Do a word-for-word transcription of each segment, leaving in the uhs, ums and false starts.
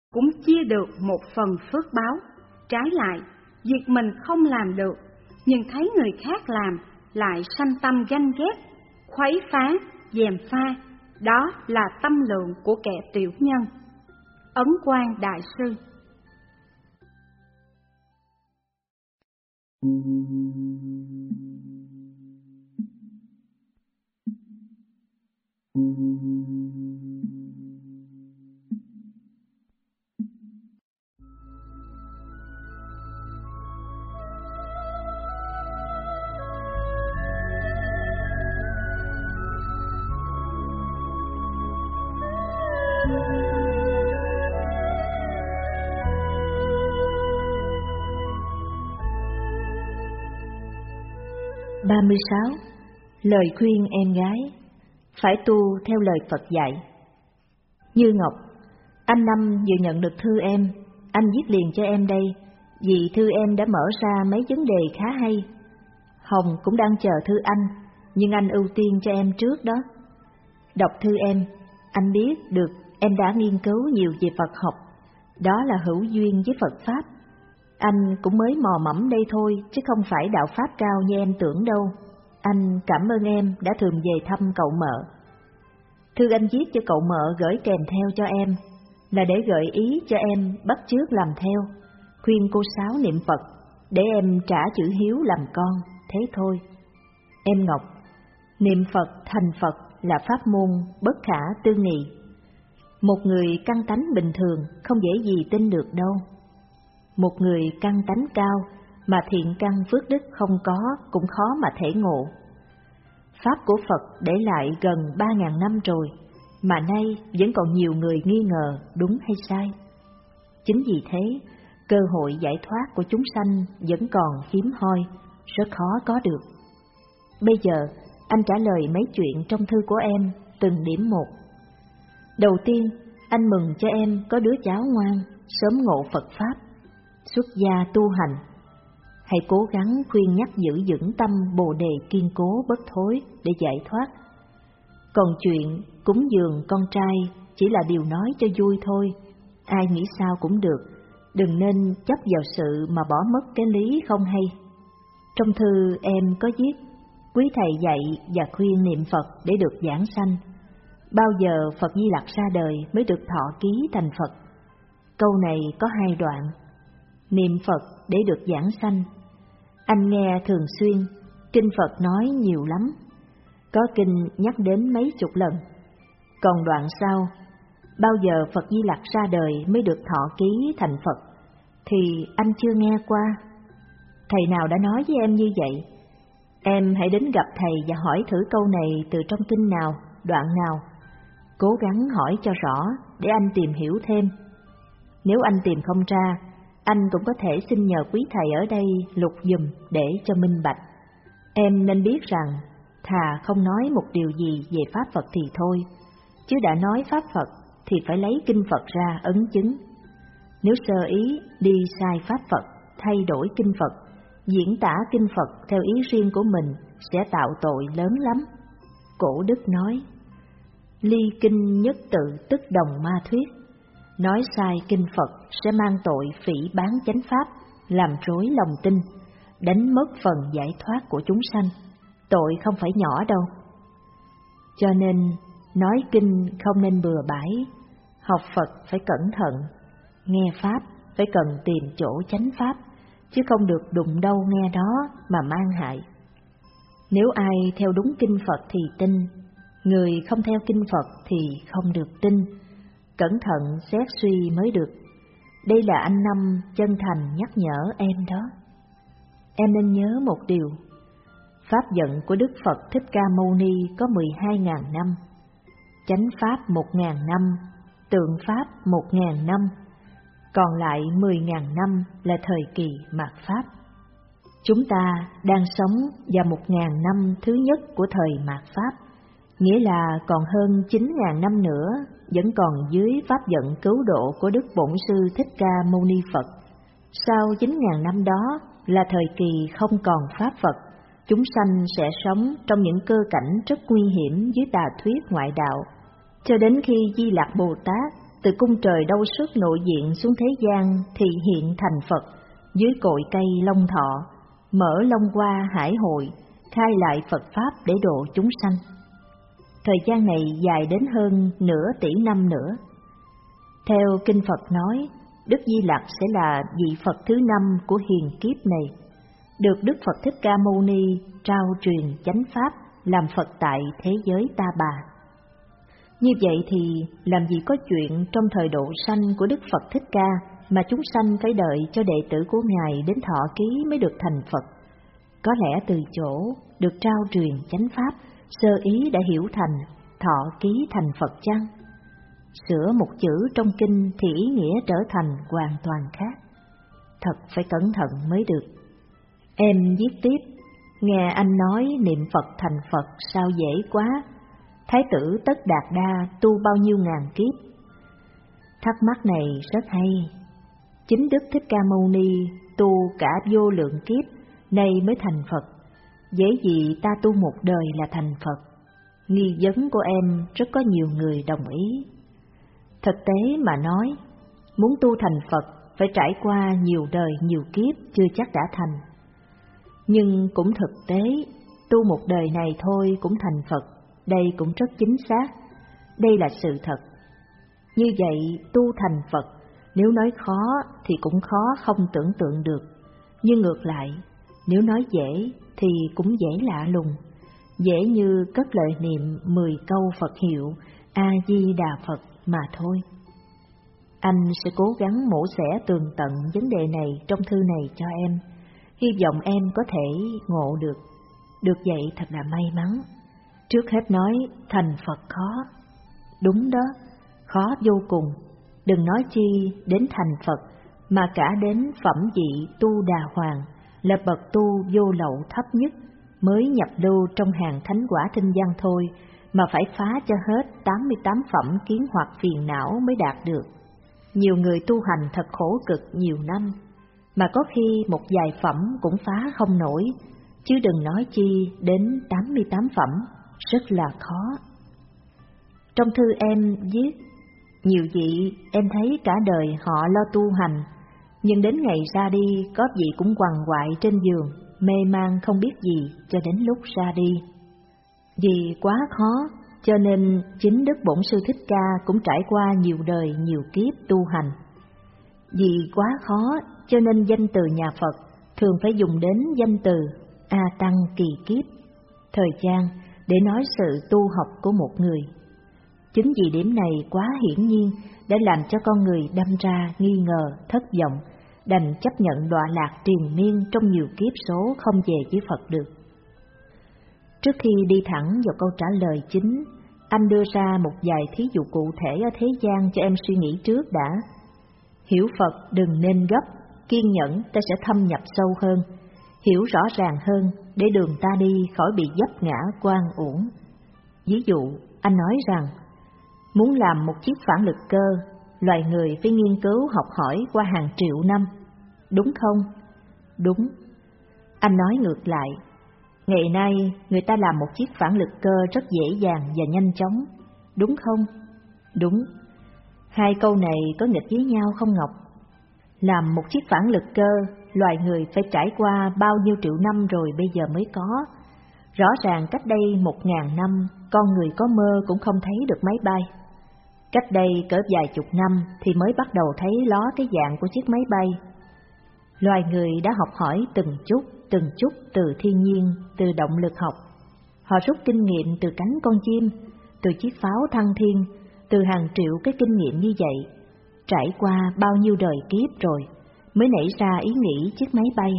cũng chia được một phần phước báo. Trái lại, việc mình không làm được, nhưng thấy người khác làm lại sanh tâm ganh ghét, khuấy phá, gièm pha, đó là tâm lượng của kẻ tiểu nhân. Ấn Quang Đại Sư. ba mươi sáu. Lời khuyên em gái phải tu theo lời Phật dạy. Như Ngọc, anh Năm vừa nhận được thư em, anh viết liền cho em đây, vì thư em đã mở ra mấy vấn đề khá hay. Hồng cũng đang chờ thư anh, nhưng anh ưu tiên cho em trước đó. Đọc thư em, anh biết được em đã nghiên cứu nhiều về Phật học, đó là hữu duyên với Phật Pháp. Anh cũng mới mò mẫm đây thôi, chứ không phải đạo Pháp cao như em tưởng đâu. Anh cảm ơn em đã thường về thăm cậu mợ. Thư anh viết cho cậu mợ gửi kèm theo cho em, là để gợi ý cho em bắt chước làm theo, khuyên cô Sáu niệm Phật, để em trả chữ hiếu làm con, thế thôi. Em Ngọc, niệm Phật thành Phật là pháp môn bất khả tư nghị. Một người căn tánh bình thường không dễ gì tin được đâu. Một người căn tánh cao mà thiện căn phước đức không có cũng khó mà thể ngộ. Pháp của Phật để lại gần ba ngàn năm rồi, mà nay vẫn còn nhiều người nghi ngờ đúng hay sai. Chính vì thế, cơ hội giải thoát của chúng sanh vẫn còn hiếm hoi, rất khó có được. Bây giờ, anh trả lời mấy chuyện trong thư của em, từng điểm một. Đầu tiên, anh mừng cho em có đứa cháu ngoan, sớm ngộ Phật Pháp, xuất gia tu hành. Hãy cố gắng khuyên nhắc giữ vững tâm Bồ Đề kiên cố bất thối để giải thoát. Còn chuyện cúng dường con trai chỉ là điều nói cho vui thôi, ai nghĩ sao cũng được, đừng nên chấp vào sự mà bỏ mất cái lý không hay. Trong thư em có viết, quý thầy dạy và khuyên niệm Phật để được giảng sanh. Bao giờ Phật Di Lặc ra đời mới được thọ ký thành Phật? Câu này có hai đoạn. Niệm Phật để được giảng sanh. Anh nghe thường xuyên, kinh Phật nói nhiều lắm. Có kinh nhắc đến mấy chục lần. Còn đoạn sau, bao giờ Phật Di Lặc ra đời mới được thọ ký thành Phật, thì anh chưa nghe qua. Thầy nào đã nói với em như vậy? Em hãy đến gặp thầy và hỏi thử câu này từ trong kinh nào, đoạn nào. Cố gắng hỏi cho rõ để anh tìm hiểu thêm. Nếu anh tìm không ra, anh cũng có thể xin nhờ quý thầy ở đây lục giùm để cho minh bạch. Em nên biết rằng, thà không nói một điều gì về Pháp Phật thì thôi, chứ đã nói Pháp Phật thì phải lấy kinh Phật ra ấn chứng. Nếu sơ ý đi sai Pháp Phật, thay đổi kinh Phật, diễn tả kinh Phật theo ý riêng của mình sẽ tạo tội lớn lắm. Cổ Đức nói, ly kinh nhất tự tức đồng ma thuyết. Nói sai kinh Phật sẽ mang tội phỉ báng chánh pháp, làm rối lòng tin, đánh mất phần giải thoát của chúng sanh. Tội không phải nhỏ đâu. Cho nên, nói kinh không nên bừa bãi, học Phật phải cẩn thận, nghe Pháp phải cần tìm chỗ chánh Pháp, chứ không được đụng đâu nghe đó mà mang hại. Nếu ai theo đúng kinh Phật thì tin, người không theo kinh Phật thì không được tin. Cẩn thận xét suy mới được. Đây là anh Năm chân thành nhắc nhở em đó. Em nên nhớ một điều, Pháp vận của Đức Phật Thích Ca Mâu Ni có mười hai ngàn năm, chánh Pháp một ngàn năm, tượng Pháp một ngàn năm, còn lại mười ngàn năm là thời kỳ mạt Pháp. Chúng ta đang sống vào một ngàn năm thứ nhất của thời mạt Pháp, nghĩa là còn hơn chín ngàn năm nữa, vẫn còn dưới pháp vận cứu độ của Đức Bổn Sư Thích Ca Mâu Ni Phật. Sau chín ngàn năm đó là thời kỳ không còn Pháp Phật, chúng sanh sẽ sống trong những cơ cảnh rất nguy hiểm dưới tà thuyết ngoại đạo, cho đến khi Di Lặc Bồ Tát từ cung trời đâu xuất nội diện xuống thế gian thì hiện thành Phật, dưới cội cây Long Thọ, mở Long Hoa hải hội, khai lại Phật Pháp để độ chúng sanh. Thời gian này dài đến hơn nửa tỷ năm nữa. Theo Kinh Phật nói, Đức Di Lặc sẽ là vị Phật thứ năm của hiền kiếp này, được Đức Phật Thích Ca Mâu Ni trao truyền chánh Pháp làm Phật tại thế giới Ta Bà. Như vậy thì làm gì có chuyện trong thời độ sanh của Đức Phật Thích Ca mà chúng sanh phải đợi cho đệ tử của Ngài đến thọ ký mới được thành Phật. Có lẽ từ chỗ được trao truyền chánh Pháp, sơ ý đã hiểu thành thọ ký thành Phật chăng? Sửa một chữ trong kinh thì ý nghĩa trở thành hoàn toàn khác. Thật phải cẩn thận mới được. Em viết tiếp, nghe anh nói niệm Phật thành Phật sao dễ quá. Thái tử Tất Đạt Đa tu bao nhiêu ngàn kiếp? Thắc mắc này rất hay. Chính Đức Thích Ca Mâu Ni tu cả vô lượng kiếp, nay mới thành Phật. Dễ gì ta tu một đời là thành Phật? Nghi vấn của em rất có nhiều người đồng ý. Thực tế mà nói, muốn tu thành Phật phải trải qua nhiều đời nhiều kiếp chưa chắc đã thành. Nhưng cũng thực tế, tu một đời này thôi cũng thành Phật, đây cũng rất chính xác. Đây là sự thật. Như vậy, tu thành Phật, nếu nói khó thì cũng khó không tưởng tượng được. Nhưng ngược lại, nếu nói dễ thì cũng dễ lạ lùng. Dễ như cất lời niệm mười câu Phật hiệu A-di-đà Phật mà thôi. Anh sẽ cố gắng mổ xẻ tường tận vấn đề này trong thư này cho em. Hy vọng em có thể ngộ được. Được vậy thật là may mắn. Trước hết nói thành Phật khó. Đúng đó, khó vô cùng. Đừng nói chi đến thành Phật, mà cả đến phẩm vị tu đà hoàng, là bậc tu vô lậu thấp nhất, mới nhập lưu trong hàng thánh quả thinh văn thôi, mà phải phá cho hết tám mươi tám phẩm kiến hoặc phiền não mới đạt được. Nhiều người tu hành thật khổ cực nhiều năm, mà có khi một vài phẩm cũng phá không nổi, chứ đừng nói chi đến tám mươi tám phẩm, rất là khó. Trong thư em viết, nhiều vị em thấy cả đời họ lo tu hành, nhưng đến ngày ra đi có vị cũng quằn quại trên giường, mê man không biết gì cho đến lúc ra đi. Vì quá khó, cho nên chính Đức Bổn Sư Thích Ca cũng trải qua nhiều đời nhiều kiếp tu hành. Vì quá khó, cho nên danh từ nhà Phật thường phải dùng đến danh từ A Tăng kỳ kiếp, thời gian để nói sự tu học của một người. Chính vì điểm này quá hiển nhiên đã làm cho con người đâm ra nghi ngờ, thất vọng, đành chấp nhận đọa lạc triền miên trong nhiều kiếp số không về với Phật được. Trước khi đi thẳng vào câu trả lời chính, anh đưa ra một vài thí dụ cụ thể ở thế gian cho em suy nghĩ trước đã. Hiểu Phật đừng nên gấp, kiên nhẫn ta sẽ thâm nhập sâu hơn, hiểu rõ ràng hơn để đường ta đi khỏi bị vấp ngã oan uổng. Ví dụ, anh nói rằng, muốn làm một chiếc phản lực cơ, loài người phải nghiên cứu học hỏi qua hàng triệu năm, đúng không? Đúng. Anh nói ngược lại, ngày nay người ta làm một chiếc phản lực cơ rất dễ dàng và nhanh chóng, đúng không? Đúng. Hai câu này có nghịch với nhau không Ngọc? Làm một chiếc phản lực cơ, loài người phải trải qua bao nhiêu triệu năm rồi bây giờ mới có. Rõ ràng cách đây một ngàn năm, con người có mơ cũng không thấy được máy bay. Cách đây cỡ vài chục năm thì mới bắt đầu thấy ló cái dạng của chiếc máy bay. Loài người đã học hỏi từng chút, từng chút từ thiên nhiên, từ động lực học. Họ rút kinh nghiệm từ cánh con chim, từ chiếc pháo thăng thiên, từ hàng triệu cái kinh nghiệm như vậy. Trải qua bao nhiêu đời kiếp rồi mới nảy ra ý nghĩ chiếc máy bay.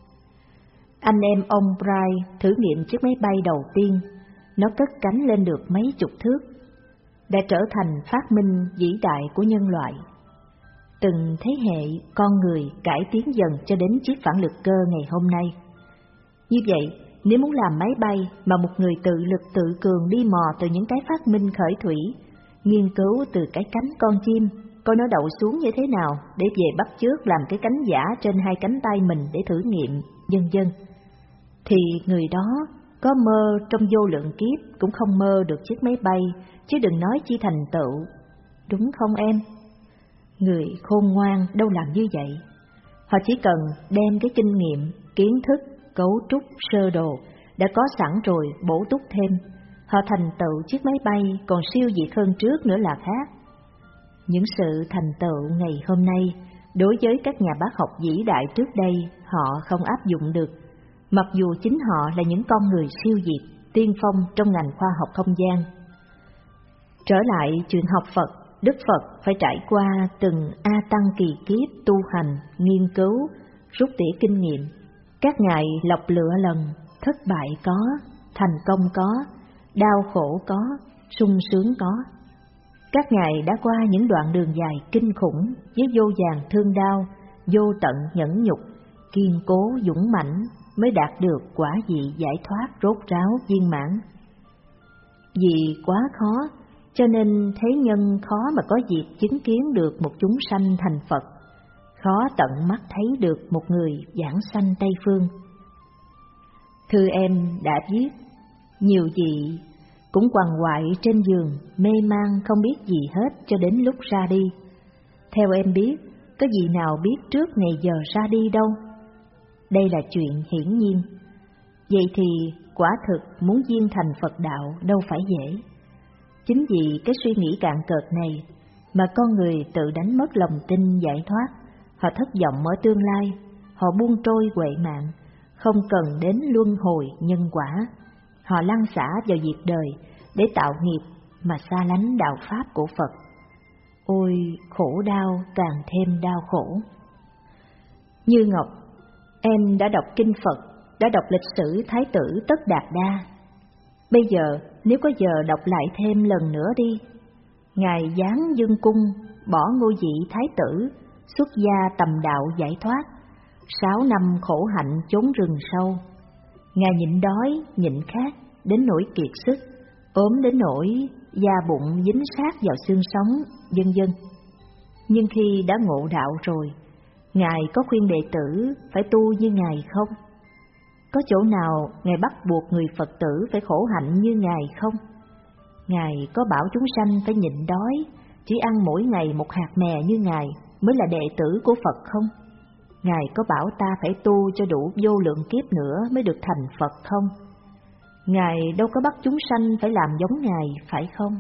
Anh em ông Bright thử nghiệm chiếc máy bay đầu tiên, nó cất cánh lên được mấy chục thước, đã trở thành phát minh vĩ đại của nhân loại. Từng thế hệ con người cải tiến dần cho đến chiếc phản lực cơ ngày hôm nay. Như vậy, nếu muốn làm máy bay mà một người tự lực tự cường đi mò từ những cái phát minh khởi thủy, nghiên cứu từ cái cánh con chim, coi nó đậu xuống như thế nào để về bắt chước làm cái cánh giả trên hai cánh tay mình để thử nghiệm, vân vân, thì người đó có mơ trong vô lượng kiếp cũng không mơ được chiếc máy bay, chứ đừng nói chi thành tựu. đúng không em? Người khôn ngoan đâu làm như vậy. Họ chỉ cần đem cái kinh nghiệm, kiến thức, cấu trúc, sơ đồ đã có sẵn rồi bổ túc thêm, họ thành tựu chiếc máy bay còn siêu việt hơn trước nữa là khác. Những sự thành tựu ngày hôm nay, đối với các nhà bác học vĩ đại trước đây, họ không áp dụng được, mặc dù chính họ là những con người siêu việt, tiên phong trong ngành khoa học không gian. Trở lại chuyện học Phật, Đức Phật phải trải qua từng A tăng kỳ kiếp tu hành, nghiên cứu, rút tỉa kinh nghiệm. Các ngài lọc lựa lần, thất bại có, thành công có, đau khổ có, sung sướng có. Các ngài đã qua những đoạn đường dài kinh khủng với vô vàn thương đau, vô tận nhẫn nhục, kiên cố dũng mãnh mới đạt được quả vị giải thoát rốt ráo viên mãn. Vì quá khó, cho nên thế nhân khó mà có dịp chứng kiến được một chúng sanh thành Phật, khó tận mắt thấy được một người giảng sanh Tây Phương. Thư em đã viết, nhiều vị cũng quằn quại trên giường, mê man không biết gì hết cho đến lúc ra đi. Theo em biết, có vị nào biết trước ngày giờ ra đi đâu? Đây là chuyện hiển nhiên. Vậy thì quả thực muốn viên thành Phật đạo đâu phải dễ. Chính vì cái suy nghĩ cạn cợt này mà con người tự đánh mất lòng tin giải thoát, họ thất vọng ở tương lai, họ buông trôi huệ mạng, không cần đến luân hồi nhân quả. Họ lăn xả vào việc đời để tạo nghiệp mà xa lánh đạo pháp của Phật. Ôi, khổ đau càng thêm đau khổ. Như Ngọc, em đã đọc kinh Phật, đã đọc lịch sử Thái tử Tất Đạt Đa. Bây giờ nếu có giờ đọc lại thêm lần nữa đi. Ngài giáng dương cung, bỏ ngôi vị Thái tử, xuất gia tầm đạo giải thoát, sáu năm khổ hạnh chốn rừng sâu. Ngài nhịn đói, nhịn khát, đến nỗi kiệt sức, ốm đến nỗi da bụng dính sát vào xương sống, vân vân. Nhưng khi đã ngộ đạo rồi, Ngài có khuyên đệ tử phải tu như Ngài không? Có chỗ nào Ngài bắt buộc người Phật tử phải khổ hạnh như Ngài không? Ngài có bảo chúng sanh phải nhịn đói, chỉ ăn mỗi ngày một hạt mè như Ngài mới là đệ tử của Phật không? Ngài có bảo ta phải tu cho đủ vô lượng kiếp nữa mới được thành Phật không? Ngài đâu có bắt chúng sanh phải làm giống Ngài, phải không?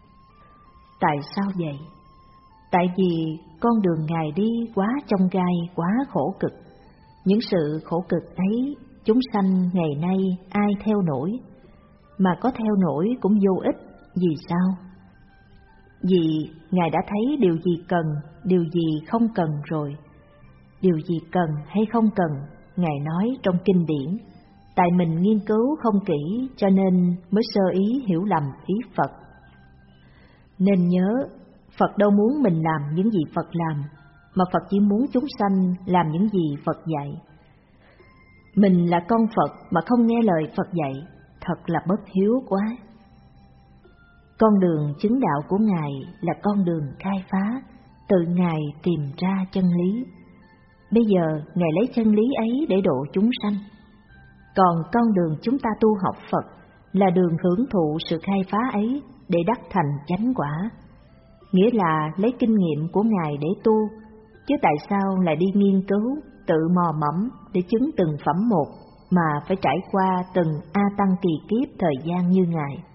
Tại sao vậy? Tại vì con đường Ngài đi quá chông gai, quá khổ cực. Những sự khổ cực ấy, chúng sanh ngày nay ai theo nổi? Mà có theo nổi cũng vô ích, vì sao? Vì Ngài đã thấy điều gì cần, điều gì không cần rồi. Điều gì cần hay không cần, Ngài nói trong kinh điển. Tại mình nghiên cứu không kỹ cho nên mới sơ ý hiểu lầm ý Phật. Nên nhớ, Phật đâu muốn mình làm những gì Phật làm, mà Phật chỉ muốn chúng sanh làm những gì Phật dạy. Mình là con Phật mà không nghe lời Phật dạy, thật là bất hiếu quá. Con đường chứng đạo của Ngài là con đường khai phá, tự Ngài tìm ra chân lý. Bây giờ Ngài lấy chân lý ấy để độ chúng sanh. Còn con đường chúng ta tu học Phật là đường hưởng thụ sự khai phá ấy để đắc thành chánh quả. Nghĩa là lấy kinh nghiệm của Ngài để tu, chứ tại sao lại đi nghiên cứu, tự mò mẫm để chứng từng phẩm một, mà phải trải qua từng A tăng kỳ kiếp thời gian như Ngài.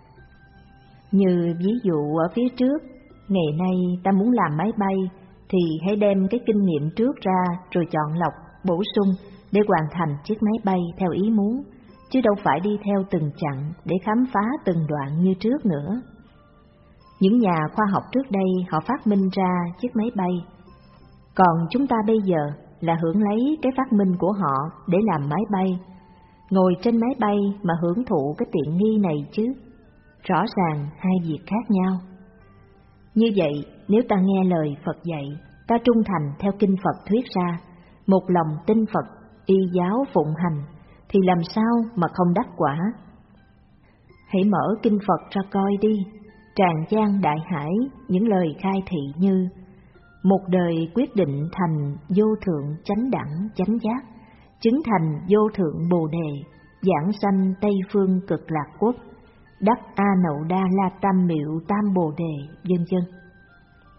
Như ví dụ ở phía trước, ngày nay ta muốn làm máy bay, thì hãy đem cái kinh nghiệm trước ra rồi chọn lọc, bổ sung để hoàn thành chiếc máy bay theo ý muốn, chứ đâu phải đi theo từng chặng để khám phá từng đoạn như trước nữa. Những nhà khoa học trước đây họ phát minh ra chiếc máy bay, còn chúng ta bây giờ là hưởng lấy cái phát minh của họ để làm máy bay, ngồi trên máy bay mà hưởng thụ cái tiện nghi này chứ. Rõ ràng hai việc khác nhau. Như vậy, nếu ta nghe lời Phật dạy, ta trung thành theo kinh Phật thuyết ra, một lòng tin Phật, y giáo phụng hành, thì làm sao mà không đắc quả? Hãy mở kinh Phật ra coi đi, tràn gian đại hải những lời khai thị như: một đời quyết định thành vô thượng chánh đẳng chánh giác, chứng thành vô thượng bồ đề, giảng sanh Tây phương cực lạc quốc, đắc A Nậu Đa La Tam Miệu Tam Bồ Đề, vân vân.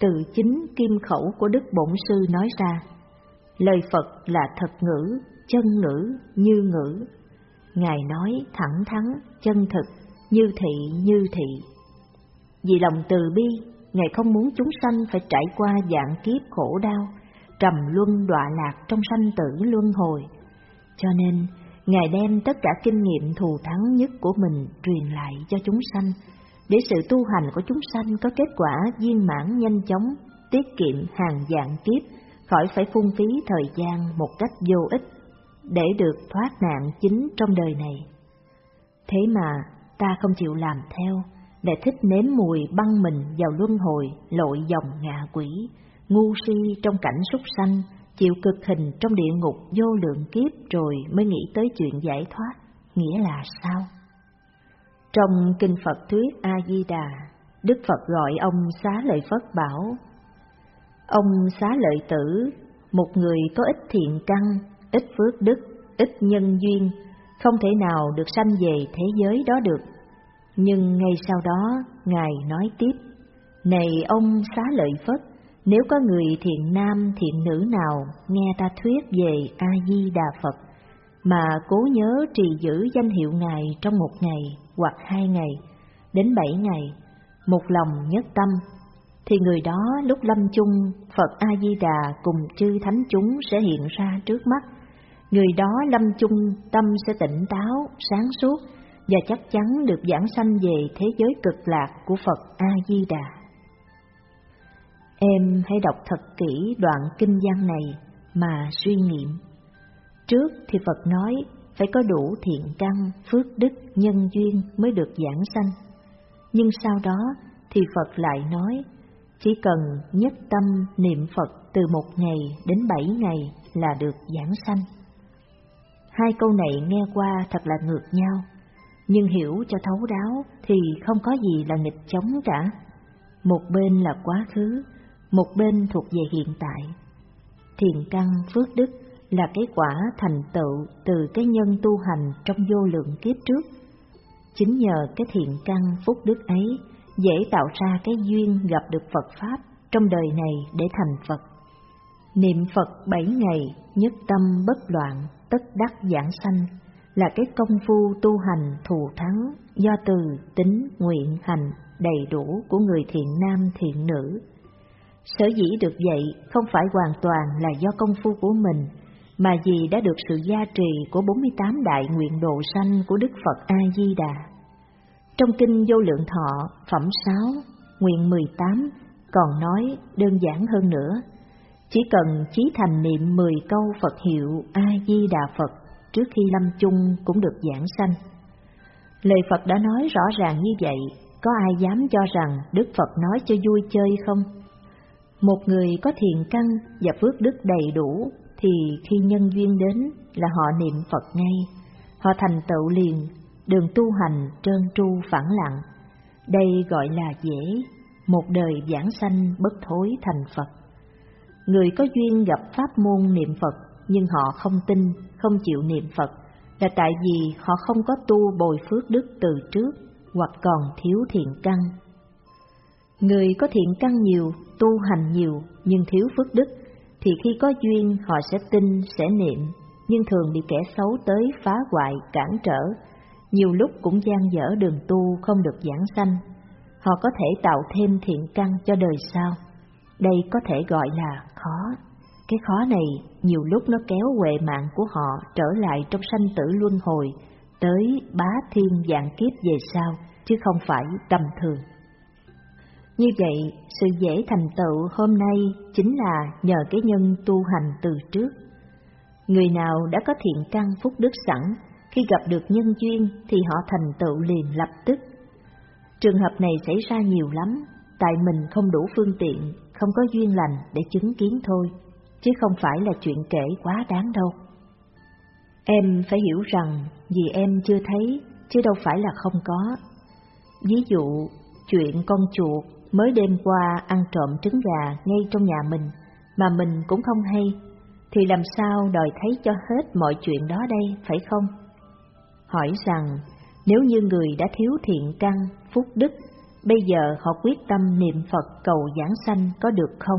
từ chính kim khẩu của Đức Bổn Sư nói ra. Lời Phật là thật ngữ, chân ngữ, như ngữ. Ngài nói thẳng thắn, chân thực, như thị, như thị. Vì lòng từ bi, Ngài không muốn chúng sanh phải trải qua vạn kiếp khổ đau, trầm luân đọa lạc trong sanh tử luân hồi. Cho nên, Ngài đem tất cả kinh nghiệm thù thắng nhất của mình truyền lại cho chúng sanh, để sự tu hành của chúng sanh có kết quả viên mãn nhanh chóng, tiết kiệm hàng vạn kiếp, khỏi phải phung phí thời gian một cách vô ích, để được thoát nạn chính trong đời này. Thế mà ta không chịu làm theo, lại thích nếm mùi băng mình vào luân hồi, lội dòng ngạ quỷ, ngu si trong cảnh súc sanh, chịu cực hình trong địa ngục vô lượng kiếp rồi mới nghĩ tới chuyện giải thoát. Nghĩa là sao? Trong Kinh Phật Thuyết A-di-đà, Đức Phật gọi ông Xá Lợi Phất bảo: Ông Xá Lợi Tử, một người có ít thiện căn, ít phước đức, ít nhân duyên, không thể nào được sanh về thế giới đó được. Nhưng ngay sau đó, Ngài nói tiếp: Này ông Xá Lợi Phất, nếu có người thiện nam, thiện nữ nào nghe ta thuyết về A-di-đà Phật, mà cố nhớ trì giữ danh hiệu Ngài trong một ngày hoặc hai ngày, đến bảy ngày, một lòng nhất tâm, thì người đó lúc lâm chung, Phật A-di-đà cùng chư thánh chúng sẽ hiện ra trước mắt. Người đó lâm chung tâm sẽ tỉnh táo, sáng suốt, và chắc chắn được giảng sanh về thế giới cực lạc của Phật A-di-đà. Em hãy đọc thật kỹ đoạn kinh văn này mà suy nghiệm. Trước thì Phật nói phải có đủ thiện căn, phước đức, nhân duyên mới được giảng sanh. Nhưng sau đó thì Phật lại nói chỉ cần nhất tâm niệm Phật từ một ngày đến bảy ngày là được giảng sanh. Hai câu này nghe qua thật là ngược nhau, nhưng hiểu cho thấu đáo thì không có gì là nghịch chống cả. Một bên là quá khứ, một bên thuộc về hiện tại. Thiện căn phước đức là cái quả thành tựu từ cái nhân tu hành trong vô lượng kiếp trước. Chính nhờ cái thiện căn phúc đức ấy dễ tạo ra cái duyên gặp được Phật Pháp trong đời này để thành Phật. Niệm Phật bảy ngày, nhất tâm bất loạn, tất đắc giảng sanh là cái công phu tu hành thù thắng do từ, tính, nguyện, hành đầy đủ của người thiện nam thiện nữ. Sở dĩ được vậy không phải hoàn toàn là do công phu của mình, mà vì đã được sự gia trì của bốn mươi tám đại nguyện độ sanh của Đức Phật A-di-đà. Trong Kinh Vô Lượng Thọ, phẩm sáu, nguyện mười tám còn nói đơn giản hơn nữa. Chỉ cần chí thành niệm mười câu Phật hiệu A-di-đà Phật trước khi lâm chung cũng được giảng sanh. Lời Phật đã nói rõ ràng như vậy, có ai dám cho rằng Đức Phật nói cho vui chơi không? Một người có thiện căn và phước đức đầy đủ thì khi nhân duyên đến là họ niệm Phật ngay, họ thành tựu liền, đường tu hành trơn tru phẳng lặng. Đây gọi là dễ, một đời giảng sanh bất thối thành Phật. Người có duyên gặp pháp môn niệm Phật nhưng họ không tin, không chịu niệm Phật là tại vì họ không có tu bồi phước đức từ trước hoặc còn thiếu thiện căn. Người có thiện căn nhiều, tu hành nhiều nhưng thiếu phước đức thì khi có duyên họ sẽ tin, sẽ niệm, nhưng thường bị kẻ xấu tới phá hoại, cản trở, nhiều lúc cũng gian dở đường tu không được giảng sanh. Họ có thể tạo thêm thiện căn cho đời sau. Đây có thể gọi là khó. Cái khó này nhiều lúc nó kéo huệ mạng của họ trở lại trong sanh tử luân hồi, tới bá thiên vạn kiếp về sau, chứ không phải tầm thường. Như vậy, sự dễ thành tựu hôm nay chính là nhờ cái nhân tu hành từ trước. Người nào đã có thiện căn phúc đức sẵn, khi gặp được nhân duyên thì họ thành tựu liền lập tức. Trường hợp này xảy ra nhiều lắm, tại mình không đủ phương tiện, không có duyên lành để chứng kiến thôi, chứ không phải là chuyện kể quá đáng đâu. Em phải hiểu rằng vì em chưa thấy, chứ đâu phải là không có. Ví dụ, chuyện con chuột mới đêm qua ăn trộm trứng gà ngay trong nhà mình, mà mình cũng không hay, thì làm sao đòi thấy cho hết mọi chuyện đó đây, phải không? Hỏi rằng, nếu như người đã thiếu thiện căn, phúc đức, bây giờ họ quyết tâm niệm Phật cầu giảng sanh có được không?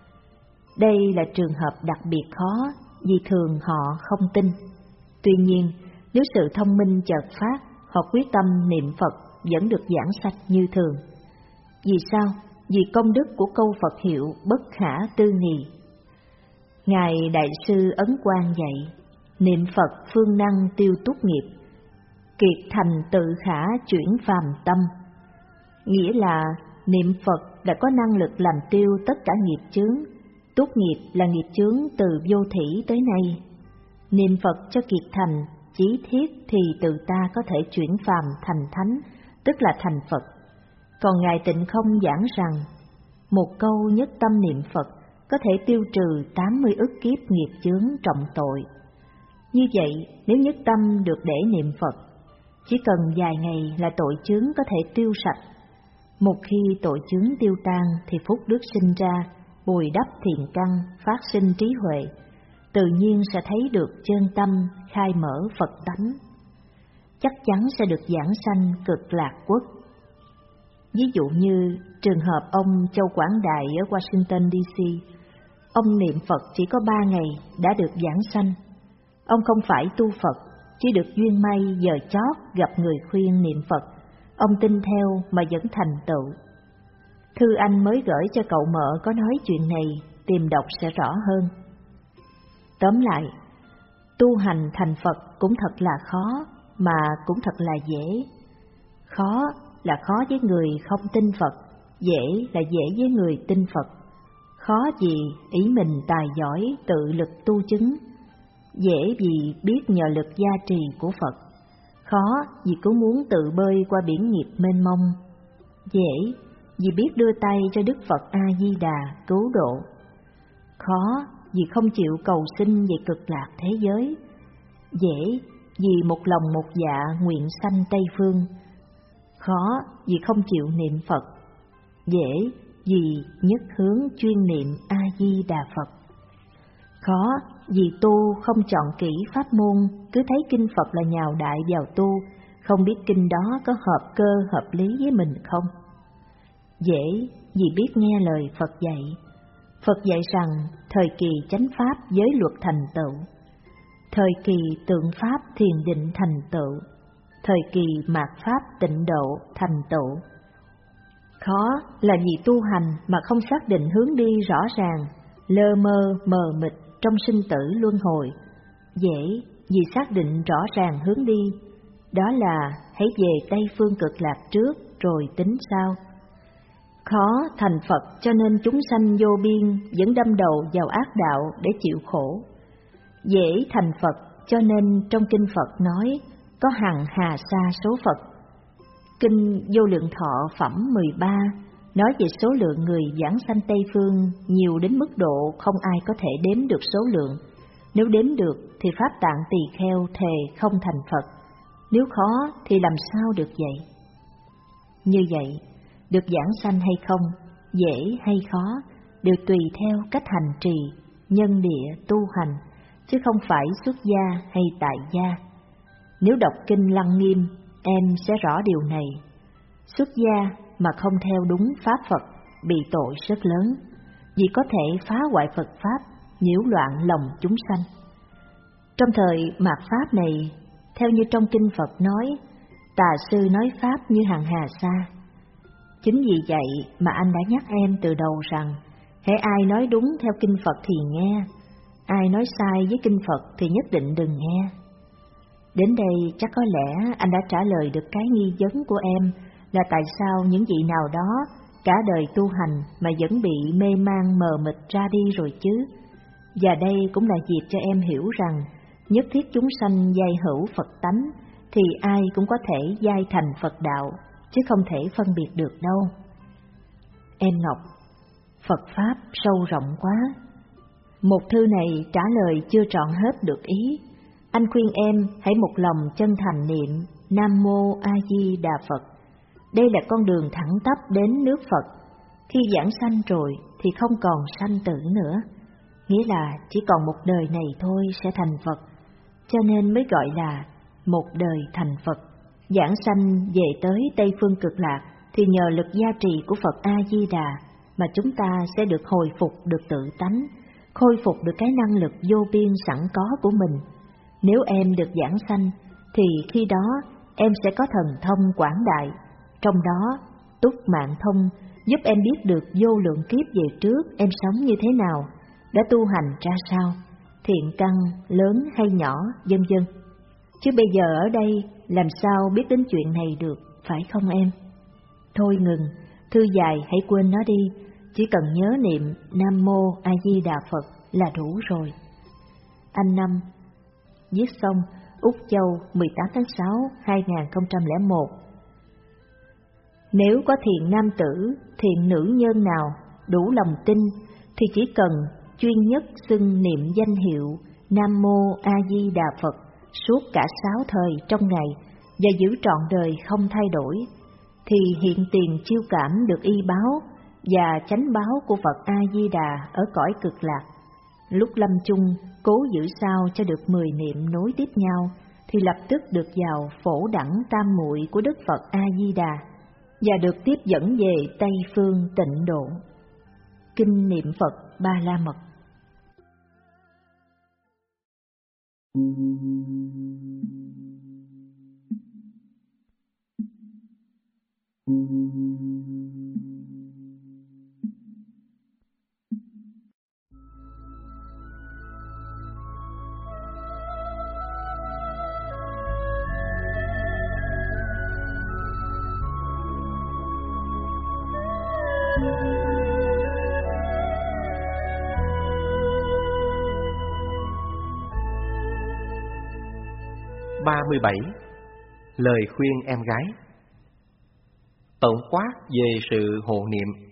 Đây là trường hợp đặc biệt khó, vì thường họ không tin. Tuy nhiên, nếu sự thông minh chợt phát, họ quyết tâm niệm Phật vẫn được giảng sanh như thường. Vì sao? Vì công đức của câu Phật hiệu bất khả tư nghị. Ngài Đại sư Ấn Quang dạy, niệm Phật phương năng tiêu túc nghiệp, kiệt thành tự khả chuyển phàm tâm. Nghĩa là niệm Phật đã có năng lực làm tiêu tất cả nghiệp chướng, túc nghiệp là nghiệp chướng từ vô thỉ tới nay. Niệm Phật cho kiệt thành, chí thiết thì tự ta có thể chuyển phàm thành thánh, tức là thành Phật. Còn Ngài Tịnh Không giảng rằng, một câu nhất tâm niệm Phật có thể tiêu trừ tám mươi ức kiếp nghiệp chướng trọng tội. Như vậy, nếu nhất tâm được để niệm Phật, chỉ cần vài ngày là tội chướng có thể tiêu sạch. Một khi tội chướng tiêu tan thì phúc đức sinh ra, bồi đắp thiện căn, phát sinh trí huệ, tự nhiên sẽ thấy được chân tâm, khai mở Phật tánh. Chắc chắn sẽ được giảng sanh cực lạc quốc. Ví dụ như trường hợp ông Châu Quảng Đại ở Washington đê xê, ông niệm Phật chỉ có ba ngày đã được giảng sanh. Ông không phải tu Phật, chỉ được duyên may giờ chót gặp người khuyên niệm Phật, ông tin theo mà vẫn thành tựu. Thư anh mới gửi cho cậu mợ có nói chuyện này, tìm đọc sẽ rõ hơn. Tóm lại, tu hành thành Phật cũng thật là khó, mà cũng thật là dễ. Khó là khó với người không tin Phật, dễ là dễ với người tin Phật. Khó vì ý mình tài giỏi tự lực tu chứng, dễ vì biết nhờ lực gia trì của Phật. Khó vì cứ muốn tự bơi qua biển nghiệp mênh mông, dễ vì biết đưa tay cho Đức Phật A-di-đà cứu độ. Khó vì không chịu cầu xin về cực lạc thế giới, dễ vì một lòng một dạ nguyện sanh Tây Phương. Khó vì không chịu niệm Phật, dễ vì nhất hướng chuyên niệm A-di-đà Phật. Khó vì tu không chọn kỹ pháp môn, cứ thấy kinh Phật là nhào đại vào tu, không biết kinh đó có hợp cơ hợp lý với mình không. Dễ vì biết nghe lời Phật dạy. Phật dạy rằng thời kỳ chánh pháp giới luật thành tựu, thời kỳ tượng pháp thiền định thành tựu, thời kỳ mạt pháp tịnh độ thành tựu. Khó là vì tu hành mà không xác định hướng đi rõ ràng, lơ mơ mờ mịt trong sinh tử luân hồi. Dễ vì xác định rõ ràng hướng đi, đó là hãy về Tây Phương cực lạc trước rồi tính sau. Khó thành Phật cho nên chúng sanh vô biên vẫn đâm đầu vào ác đạo để chịu khổ. Dễ thành Phật cho nên trong kinh Phật nói có hằng hà sa số Phật. Kinh Vô Lượng Thọ phẩm mười ba nói về số lượng người giảng sanh Tây Phương nhiều đến mức độ không ai có thể đếm được số lượng. Nếu đếm được thì Pháp Tạng Tỳ Kheo thề không thành Phật, nếu khó thì làm sao được vậy? Như vậy, được giảng sanh hay không, dễ hay khó, đều tùy theo cách hành trì, nhân địa tu hành, chứ không phải xuất gia hay tại gia. Nếu đọc kinh Lăng Nghiêm, em sẽ rõ điều này. Xuất gia mà không theo đúng Pháp Phật bị tội rất lớn, vì có thể phá hoại Phật Pháp, nhiễu loạn lòng chúng sanh. Trong thời mạt Pháp này, theo như trong kinh Phật nói, tà sư nói Pháp như hàng hà sa. Chính vì vậy mà anh đã nhắc em từ đầu rằng, hễ ai nói đúng theo kinh Phật thì nghe, ai nói sai với kinh Phật thì nhất định đừng nghe. Đến đây chắc có lẽ anh đã trả lời được cái nghi vấn của em là tại sao những vị nào đó cả đời tu hành mà vẫn bị mê man mờ mịt ra đi rồi chứ. Và đây cũng là dịp cho em hiểu rằng nhất thiết chúng sanh giai hữu Phật tánh thì ai cũng có thể giai thành Phật đạo, chứ không thể phân biệt được đâu. Em Ngọc, Phật Pháp sâu rộng quá. Một thư này trả lời chưa trọn hết được ý. Anh khuyên em hãy một lòng chân thành niệm Nam Mô A Di Đà Phật. Đây là con đường thẳng tắp đến nước Phật. Khi giảng sanh rồi thì không còn sanh tử nữa, nghĩa là chỉ còn một đời này thôi sẽ thành Phật, cho nên mới gọi là một đời thành Phật. Giảng sanh về tới Tây Phương Cực Lạc thì nhờ lực gia trì của Phật A-di-đà mà chúng ta sẽ được hồi phục được tự tánh, khôi phục được cái năng lực vô biên sẵn có của mình. Nếu em được giảng sanh, thì khi đó em sẽ có thần thông quảng đại, trong đó túc mạng thông giúp em biết được vô lượng kiếp về trước em sống như thế nào, đã tu hành ra sao, thiện căn lớn hay nhỏ, vân vân. Chứ bây giờ ở đây làm sao biết đến chuyện này được, phải không em? Thôi ngừng, thư dài hãy quên nó đi, chỉ cần nhớ niệm Nam Mô A Di Đà Phật là đủ rồi. Anh Năm. Viết xong, Úc Châu, mười tám tháng sáu năm hai nghìn không trăm lẻ một. Nếu có thiện nam tử, thiện nữ nhân nào đủ lòng tin, thì chỉ cần chuyên nhất xưng niệm danh hiệu Nam Mô A Di Đà Phật suốt cả sáu thời trong ngày và giữ trọn đời không thay đổi, thì hiện tiền chiêu cảm được y báo và chánh báo của Phật A Di Đà ở cõi cực lạc. Lúc lâm chung cố giữ sao cho được mười niệm nối tiếp nhau, thì lập tức được vào phổ đẳng tam muội của Đức Phật A Di Đà và được tiếp dẫn về Tây phương Tịnh Độ. Kinh niệm Phật Ba La Mật. ba mươi bảy. Lời khuyên em gái. Tổng quát về sự hộ niệm.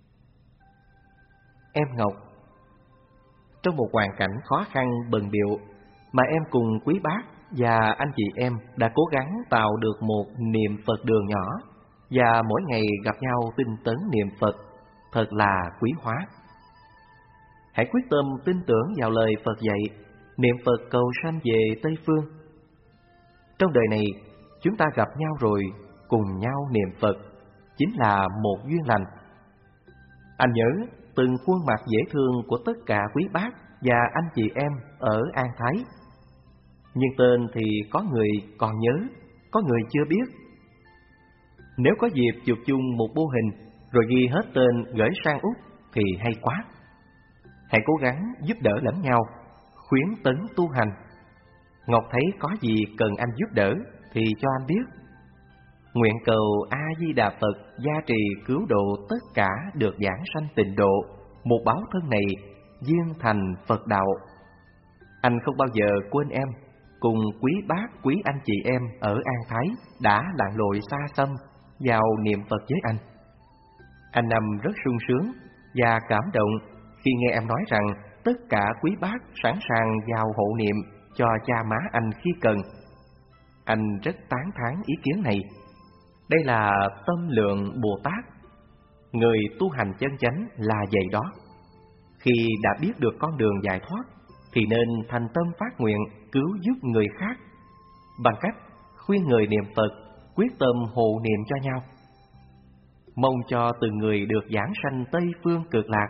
Em Ngọc, trong một hoàn cảnh khó khăn bần biệu mà em cùng quý bác và anh chị em đã cố gắng tạo được một niệm Phật đường nhỏ và mỗi ngày gặp nhau tinh tấn niệm Phật, thật là quý hóa. Hãy quyết tâm tin tưởng vào lời Phật dạy, niệm Phật cầu sanh về Tây Phương. Trong đời này, chúng ta gặp nhau rồi, cùng nhau niệm Phật, chính là một duyên lành. Anh nhớ từng khuôn mặt dễ thương của tất cả quý bác và anh chị em ở An Thái. Nhưng tên thì có người còn nhớ, có người chưa biết. Nếu có dịp chụp chung một bô hình rồi ghi hết tên gửi sang Úc thì hay quá. Hãy cố gắng giúp đỡ lẫn nhau, khuyến tấn tu hành. Ngọc thấy có gì cần anh giúp đỡ thì cho anh biết. Nguyện cầu A Di Đà Phật gia trì cứu độ tất cả được giảng sanh tịnh độ, một báo thân này duyên thành Phật đạo. Anh không bao giờ quên em, cùng quý bác quý anh chị em ở An Thái đã lặn lội xa xăm vào niệm Phật với anh. Anh Năm rất sung sướng và cảm động khi nghe em nói rằng tất cả quý bác sẵn sàng vào hộ niệm cho cha má anh khi cần. Anh rất tán thán ý kiến này. Đây là tâm lượng Bồ Tát. Người tu hành chân chánh là vậy đó. Khi đã biết được con đường giải thoát thì nên thành tâm phát nguyện cứu giúp người khác bằng cách khuyên người niệm Phật, quyết tâm hộ niệm cho nhau. Mong cho từng người được giảng sanh Tây phương cực lạc.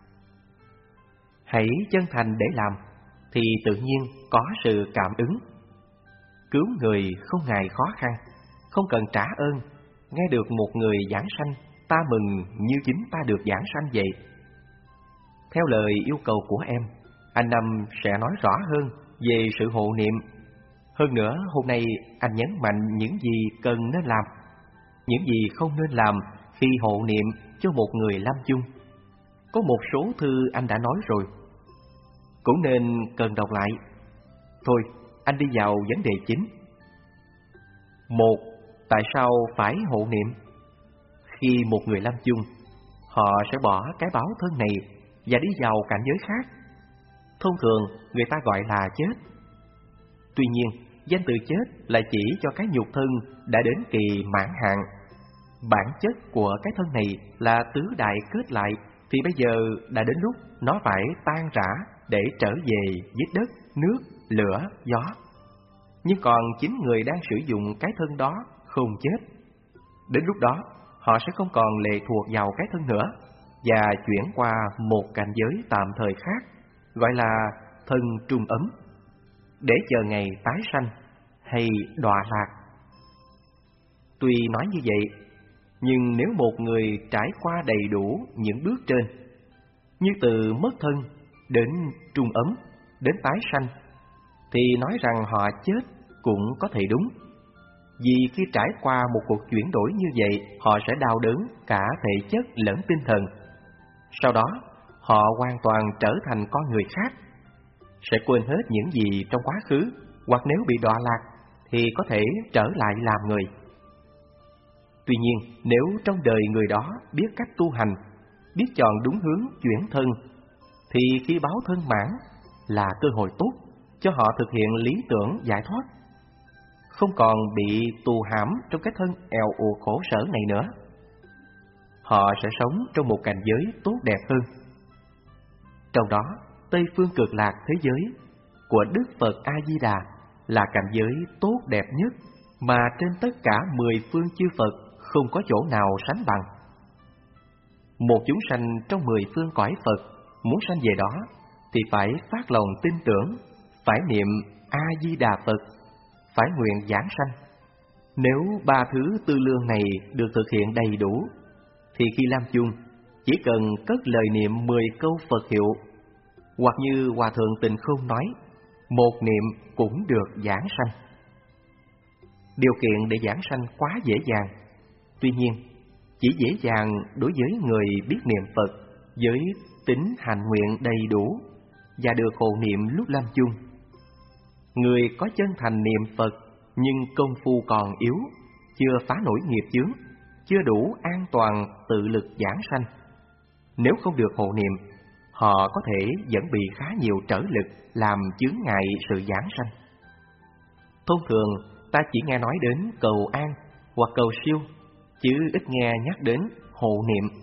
Hãy chân thành để làm thì tự nhiên có sự cảm ứng. Cứu người không ngại khó khăn, không cần trả ơn. Nghe được một người giảng sanh, ta mừng như chính ta được giảng sanh vậy. Theo lời yêu cầu của em, anh Năm sẽ nói rõ hơn về sự hộ niệm. Hơn nữa, hôm nay anh nhấn mạnh những gì cần nên làm, những gì không nên làm khi hộ niệm cho một người lâm chung. Có một số thư anh đã nói rồi, cũng nên cần đọc lại. Thôi, anh đi vào vấn đề chính. Một, tại sao phải hộ niệm? Khi một người lâm chung, họ sẽ bỏ cái báo thân này và đi vào cảnh giới khác. Thông thường, người ta gọi là chết. Tuy nhiên, danh từ chết lại chỉ cho cái nhục thân đã đến kỳ mãn hạn. Bản chất của cái thân này là tứ đại kết lại, thì bây giờ đã đến lúc nó phải tan rã để trở về với đất, nước, lửa, gió. Nhưng còn chính người đang sử dụng cái thân đó không chết. Đến lúc đó, họ sẽ không còn lệ thuộc vào cái thân nữa và chuyển qua một cảnh giới tạm thời khác, gọi là thân trung ấm, để chờ ngày tái sanh hay đọa lạc. Tuy nói như vậy, nhưng nếu một người trải qua đầy đủ những bước trên, như từ mất thân đến trung ấm đến tái sanh, thì nói rằng họ chết cũng có thể đúng. Vì khi trải qua một cuộc chuyển đổi như vậy, họ sẽ đau đớn cả thể chất lẫn tinh thần. Sau đó, họ hoàn toàn trở thành con người khác, sẽ quên hết những gì trong quá khứ, hoặc nếu bị đọa lạc thì có thể trở lại làm người. Tuy nhiên, nếu trong đời người đó biết cách tu hành, biết chọn đúng hướng chuyển thân, thì khi báo thân mãn là cơ hội tốt cho họ thực hiện lý tưởng giải thoát, không còn bị tù hãm trong cái thân èo uột khổ sở này nữa. Họ sẽ sống trong một cảnh giới tốt đẹp hơn. Trong đó, Tây phương cực lạc thế giới của Đức Phật A-di-đà là cảnh giới tốt đẹp nhất mà trên tất cả mười phương chư Phật không có chỗ nào sánh bằng. Một chúng sanh trong mười phương cõi Phật muốn sanh về đó thì phải phát lòng tin tưởng, phải niệm A-di-đà Phật, phải nguyện giảng sanh. Nếu ba thứ tư lương này được thực hiện đầy đủ, thì khi lâm chung chỉ cần cất lời niệm mười câu Phật hiệu, hoặc như Hòa Thượng Tịnh Không nói, một niệm cũng được giảng sanh. Điều kiện để giảng sanh quá dễ dàng. Tuy nhiên, chỉ dễ dàng đối với người biết niệm Phật với tính hành nguyện đầy đủ và được hộ niệm lúc lâm chung. Người có chân thành niệm Phật nhưng công phu còn yếu, chưa phá nổi nghiệp chướng, chưa đủ an toàn tự lực giảng sanh, nếu không được hộ niệm, họ có thể vẫn bị khá nhiều trở lực làm chướng ngại sự giảng sanh. Thông thường ta chỉ nghe nói đến cầu an hoặc cầu siêu, chứ ít nghe nhắc đến hộ niệm.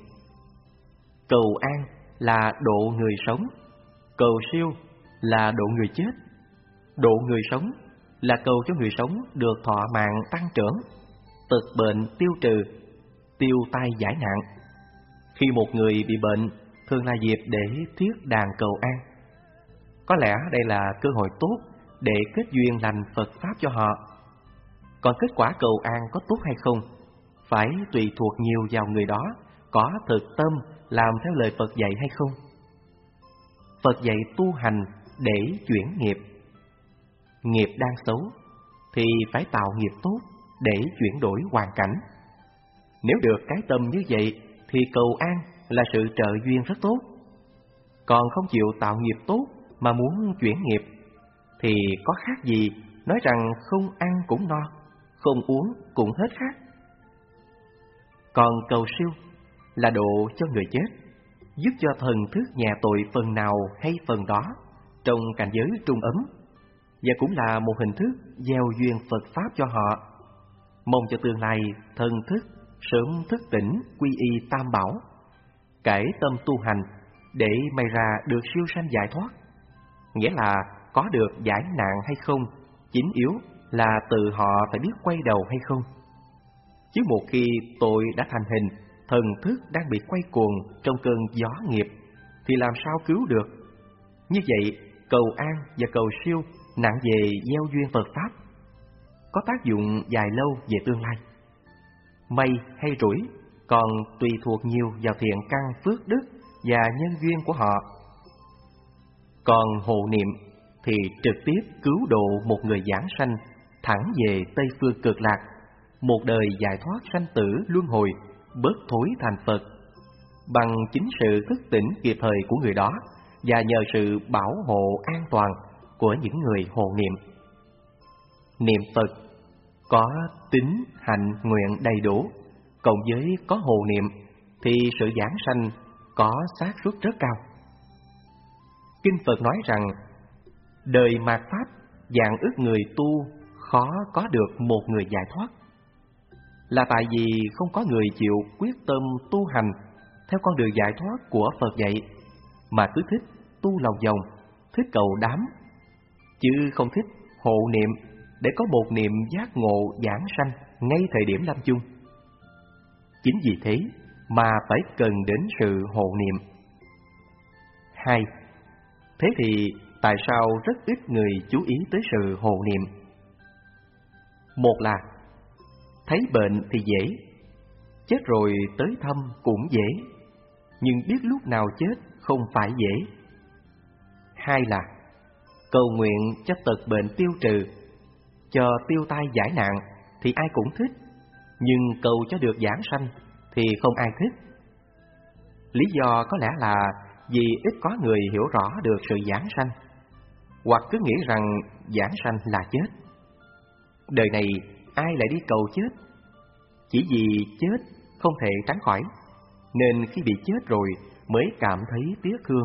Cầu an là độ người sống, cầu siêu là độ người chết. Độ người sống là cầu cho người sống được thọ mạng tăng trưởng, tật bệnh tiêu trừ, tiêu tai giải nạn. Khi một người bị bệnh, thường là dịp để thiết đàn cầu an. Có lẽ đây là cơ hội tốt để kết duyên lành Phật Pháp cho họ. Còn kết quả cầu an có tốt hay không, phải tùy thuộc nhiều vào người đó có thực tâm làm theo lời Phật dạy hay không. Phật dạy tu hành để chuyển nghiệp. Nghiệp đang xấu thì phải tạo nghiệp tốt để chuyển đổi hoàn cảnh. Nếu được cái tâm như vậy thì cầu an là sự trợ duyên rất tốt. Còn không chịu tạo nghiệp tốt mà muốn chuyển nghiệp thì có khác gì nói rằng không ăn cũng no, không uống cũng hết khát. Còn cầu siêu là độ cho người chết, giúp cho thần thức nhà tội phần nào hay phần đó trong cảnh giới trung ấm, và cũng là một hình thức gieo duyên Phật Pháp cho họ, mong cho tương lai thần thức sớm thức tỉnh quy y tam bảo, cải tâm tu hành để may ra được siêu sanh giải thoát. Nghĩa là có được giải nạn hay không, chính yếu là từ họ phải biết quay đầu hay không. Chứ một khi tội đã thành hình, thần thức đang bị quay cuồng trong cơn gió nghiệp, thì làm sao cứu được? Như vậy, cầu an và cầu siêu nặng về gieo duyên Phật Pháp, có tác dụng dài lâu về tương lai. May hay rủi còn tùy thuộc nhiều vào thiện căn phước đức và nhân duyên của họ. Còn hộ niệm thì trực tiếp cứu độ một người giảng sanh thẳng về Tây phương cực lạc, một đời giải thoát sanh tử luân hồi, bớt thối thành Phật, bằng chính sự thức tỉnh kịp thời của người đó và nhờ sự bảo hộ an toàn của những người hộ niệm. Niệm Phật có tính hạnh nguyện đầy đủ, cộng với có hộ niệm thì sự giảng sanh có xác suất rất cao. Kinh Phật nói rằng đời mạt Pháp vạn ức người tu khó có được một người giải thoát, là tại vì không có người chịu quyết tâm tu hành theo con đường giải thoát của Phật dạy, mà cứ thích tu lòng vòng, thích cầu đám, chứ không thích hộ niệm để có một niệm giác ngộ giảng sanh ngay thời điểm lâm chung. Chính vì thế mà phải cần đến sự hộ niệm. Hai, thế thì tại sao rất ít người chú ý tới sự hộ niệm? Một là thấy bệnh thì dễ, chết rồi tới thăm cũng dễ, nhưng biết lúc nào chết không phải dễ. Hai là cầu nguyện cho tật bệnh tiêu trừ, cho tiêu tai giải nạn thì ai cũng thích, nhưng cầu cho được giảng sanh thì không ai thích. Lý do có lẽ là vì ít có người hiểu rõ được sự giảng sanh, hoặc cứ nghĩ rằng giảng sanh là chết. Đời này ai lại đi cầu chết? Chỉ vì chết không thể tránh khỏi, nên khi bị chết rồi mới cảm thấy tiếc thương.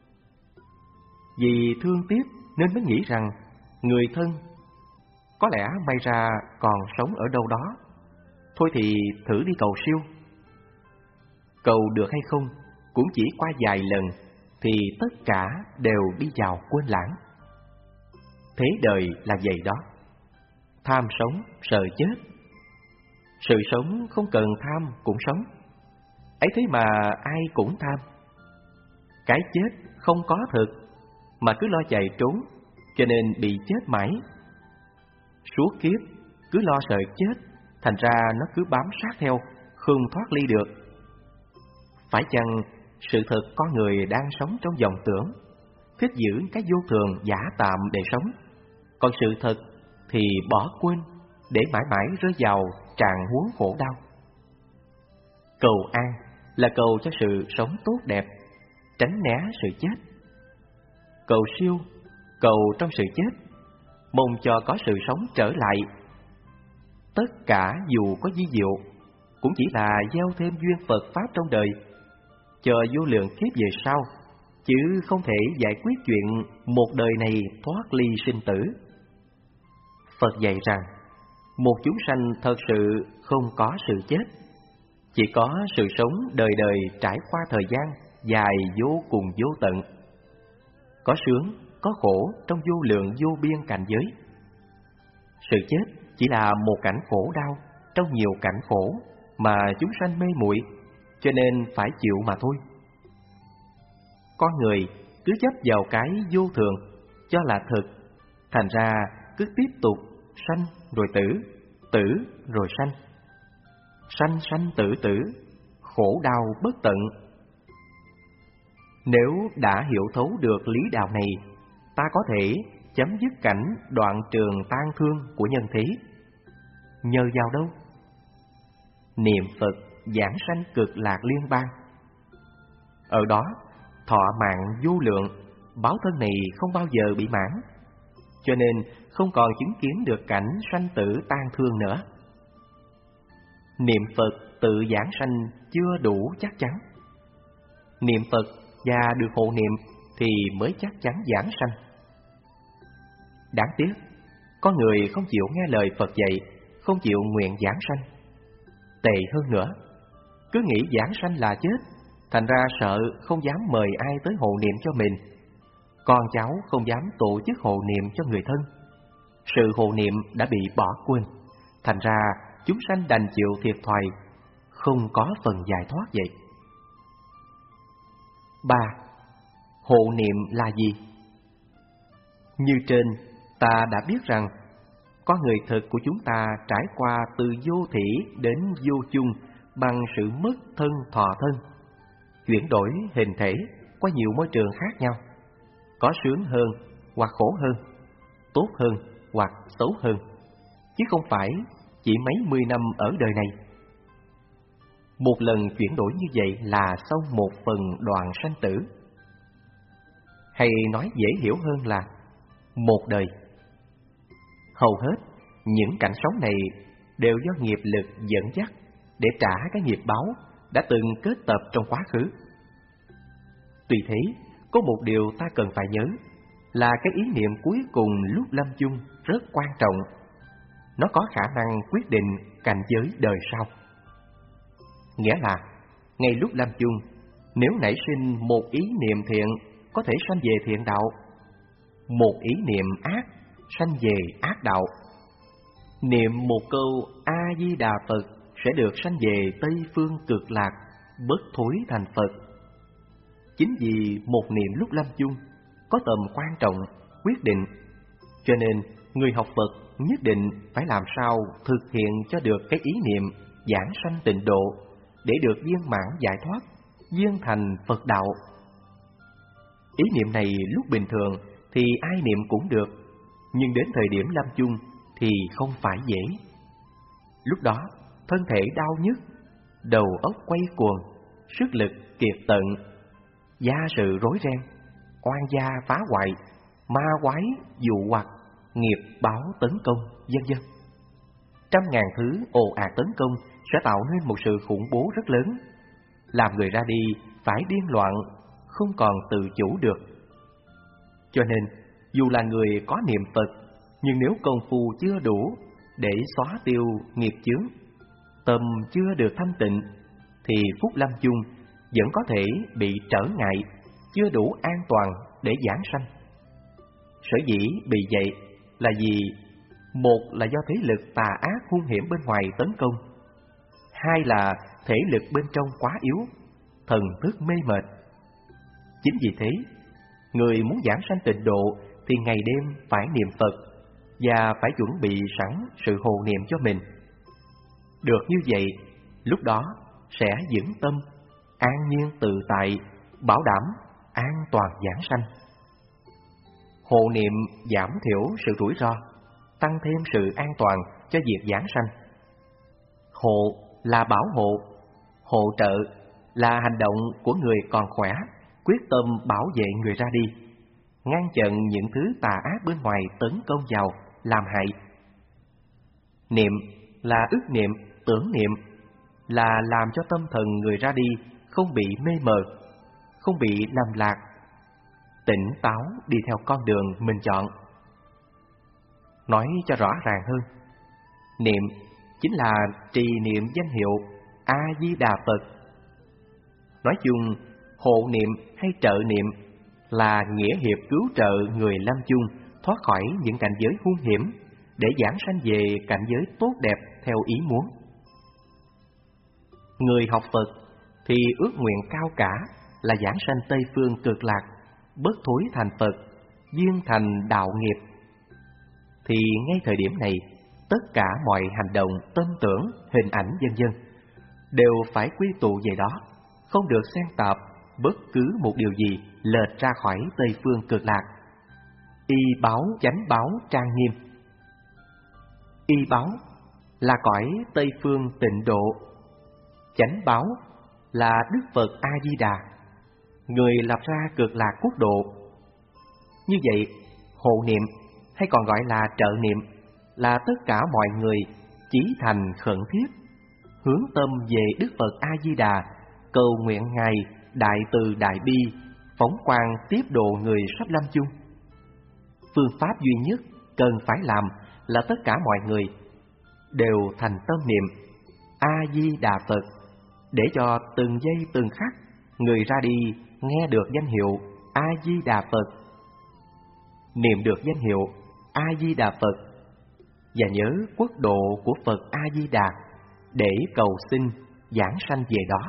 Vì thương tiếc nên mới nghĩ rằng người thân có lẽ may ra còn sống ở đâu đó, thôi thì thử đi cầu siêu. Cầu được hay không cũng chỉ qua vài lần thì tất cả đều đi vào quên lãng. Thế đời là vậy đó, tham sống sợ chết. Sự sống không cần tham cũng sống, ấy thế mà ai cũng tham. Cái chết không có thực mà cứ lo chạy trốn, cho nên bị chết mãi. Suốt kiếp cứ lo sợ chết, thành ra nó cứ bám sát theo, không thoát ly được. Phải chăng sự thật con người đang sống trong vòng tưởng, thích giữ cái vô thường giả tạm để sống, còn sự thật thì bỏ quên để mãi mãi rơi vào tràn huống khổ đau. Cầu an là cầu cho sự sống tốt đẹp, tránh né sự chết. Cầu siêu, cầu trong sự chết, mong cho có sự sống trở lại. Tất cả dù có vi diệu, cũng chỉ là gieo thêm duyên Phật Pháp trong đời, cho vô lượng kiếp về sau, chứ không thể giải quyết chuyện một đời này thoát ly sinh tử. Phật dạy rằng, một chúng sanh thật sự không có sự chết, chỉ có sự sống đời đời trải qua thời gian dài vô cùng vô tận. Có sướng, có khổ trong vô lượng vô biên cảnh giới. Sự chết chỉ là một cảnh khổ đau trong nhiều cảnh khổ mà chúng sanh mê muội, cho nên phải chịu mà thôi. Con người cứ chấp vào cái vô thường cho là thực, thành ra cứ tiếp tục sanh rồi tử, tử rồi sanh, sanh sanh tử tử, khổ đau bất tận. Nếu đã hiểu thấu được lý đạo này, ta có thể chấm dứt cảnh đoạn trường tan thương của nhân thế. Nhờ vào đâu? Niệm Phật giảng sanh cực lạc liên bang. Ở đó thọ mạng vô lượng, báo thân này không bao giờ bị mãn, cho nên không còn chứng kiến được cảnh sanh tử tan thương nữa. Niệm Phật tự giảng sanh chưa đủ chắc chắn. Niệm Phật và được hộ niệm thì mới chắc chắn giảng sanh. Đáng tiếc, có người không chịu nghe lời Phật dạy, không chịu nguyện giảng sanh. Tệ hơn nữa, cứ nghĩ giảng sanh là chết, thành ra sợ không dám mời ai tới hộ niệm cho mình. Con cháu không dám tổ chức hộ niệm cho người thân. Sự hộ niệm đã bị bỏ quên, thành ra chúng sanh đành chịu thiệt thòi, không có phần giải thoát vậy. Ba. Hộ niệm là gì? Như trên, ta đã biết rằng con người thực của chúng ta trải qua từ vô thỉ đến vô chung bằng sự mất thân thọ thân, chuyển đổi hình thể qua nhiều môi trường khác nhau, có sướng hơn hoặc khổ hơn, tốt hơn hoặc xấu hơn, chứ không phải chỉ mấy mươi năm ở đời này. Một lần chuyển đổi như vậy là sau một phần đoạn sanh tử. Hay nói dễ hiểu hơn là một đời. Hầu hết những cảnh sống này đều do nghiệp lực dẫn dắt để trả cái nghiệp báo đã từng kết tập trong quá khứ. Tuy thế, có một điều ta cần phải nhớ là cái ý niệm cuối cùng lúc lâm chung rất quan trọng. Nó có khả năng quyết định cảnh giới đời sau. Nghĩa là, ngay lúc lâm chung, nếu nảy sinh một ý niệm thiện, có thể sanh về thiện đạo. Một ý niệm ác, sanh về ác đạo. Niệm một câu A-di-đà Phật, sẽ được sanh về Tây Phương Cực Lạc, bất thối thành Phật. Chính vì một niệm lúc lâm chung có tầm quan trọng, quyết định, cho nên người học Phật nhất định phải làm sao thực hiện cho được cái ý niệm giảng sanh tịnh độ để được viên mãn giải thoát, viên thành Phật đạo. Ý niệm này lúc bình thường thì ai niệm cũng được, nhưng đến thời điểm lâm chung thì không phải dễ. Lúc đó thân thể đau nhức, đầu óc quay cuồng, sức lực kiệt tận, gia sự rối ren, oan gia phá hoại, ma quái dụ hoặc, nghiệp báo tấn công, vân vân. Trăm ngàn thứ ồ ạt tấn công sẽ tạo nên một sự khủng bố rất lớn, làm người ra đi phải điên loạn, không còn tự chủ được. Cho nên, dù là người có niệm Phật, nhưng nếu công phu chưa đủ để xóa tiêu nghiệp chướng, tâm chưa được thanh tịnh, thì phút lâm chung vẫn có thể bị trở ngại, chưa đủ an toàn để giảng sanh. Sở dĩ bị vậy là vì một là do thế lực tà ác hung hiểm bên ngoài tấn công, hai là thể lực bên trong quá yếu, thần thức mê mệt. Chính vì thế, người muốn giảng sanh tịnh độ thì ngày đêm phải niệm Phật và phải chuẩn bị sẵn sự hộ niệm cho mình. Được như vậy, lúc đó sẽ vững tâm, an nhiên tự tại, bảo đảm an toàn giảng sanh. Hộ niệm giảm thiểu sự rủi ro, tăng thêm sự an toàn cho việc giảng sanh. Hộ là bảo hộ, hỗ trợ là hành động của người còn khỏe, quyết tâm bảo vệ người ra đi, ngăn chặn những thứ tà ác bên ngoài tấn công vào, làm hại. Niệm là ước niệm, tưởng niệm, là làm cho tâm thần người ra đi không bị mê mờ, không bị lầm lạc, tỉnh táo đi theo con đường mình chọn. Nói cho rõ ràng hơn, niệm chính là trì niệm danh hiệu A-di-đà Phật. Nói chung, hộ niệm hay trợ niệm là nghĩa hiệp cứu trợ người lâm chung thoát khỏi những cảnh giới hung hiểm để giảng sanh về cảnh giới tốt đẹp theo ý muốn. Người học Phật thì ước nguyện cao cả là giảng sanh Tây Phương Cực Lạc, bất thối thành Phật, viên thành đạo nghiệp. Thì ngay thời điểm này, tất cả mọi hành động, tâm tưởng, hình ảnh vân vân đều phải quy tụ về đó, không được xen tạp bất cứ một điều gì lệch ra khỏi Tây Phương Cực Lạc. Y báo chánh báo trang nghiêm. Y báo là cõi Tây Phương tịnh độ, chánh báo là Đức Phật A-di-đà, người lập ra Cực Lạc quốc độ. Như vậy, hộ niệm hay còn gọi là trợ niệm là tất cả mọi người chí thành khẩn thiết, hướng tâm về Đức Phật A-di-đà, cầu nguyện Ngài đại từ đại bi, phóng quang tiếp độ người sắp lâm chung. Phương pháp duy nhất cần phải làm là tất cả mọi người đều thành tâm niệm A-di-đà Phật, để cho từng giây từng khắc người ra đi nghe được danh hiệu A-di-đà Phật, niệm được danh hiệu A-di-đà Phật và nhớ quốc độ của Phật A-di-đà để cầu xin giảng sanh về đó.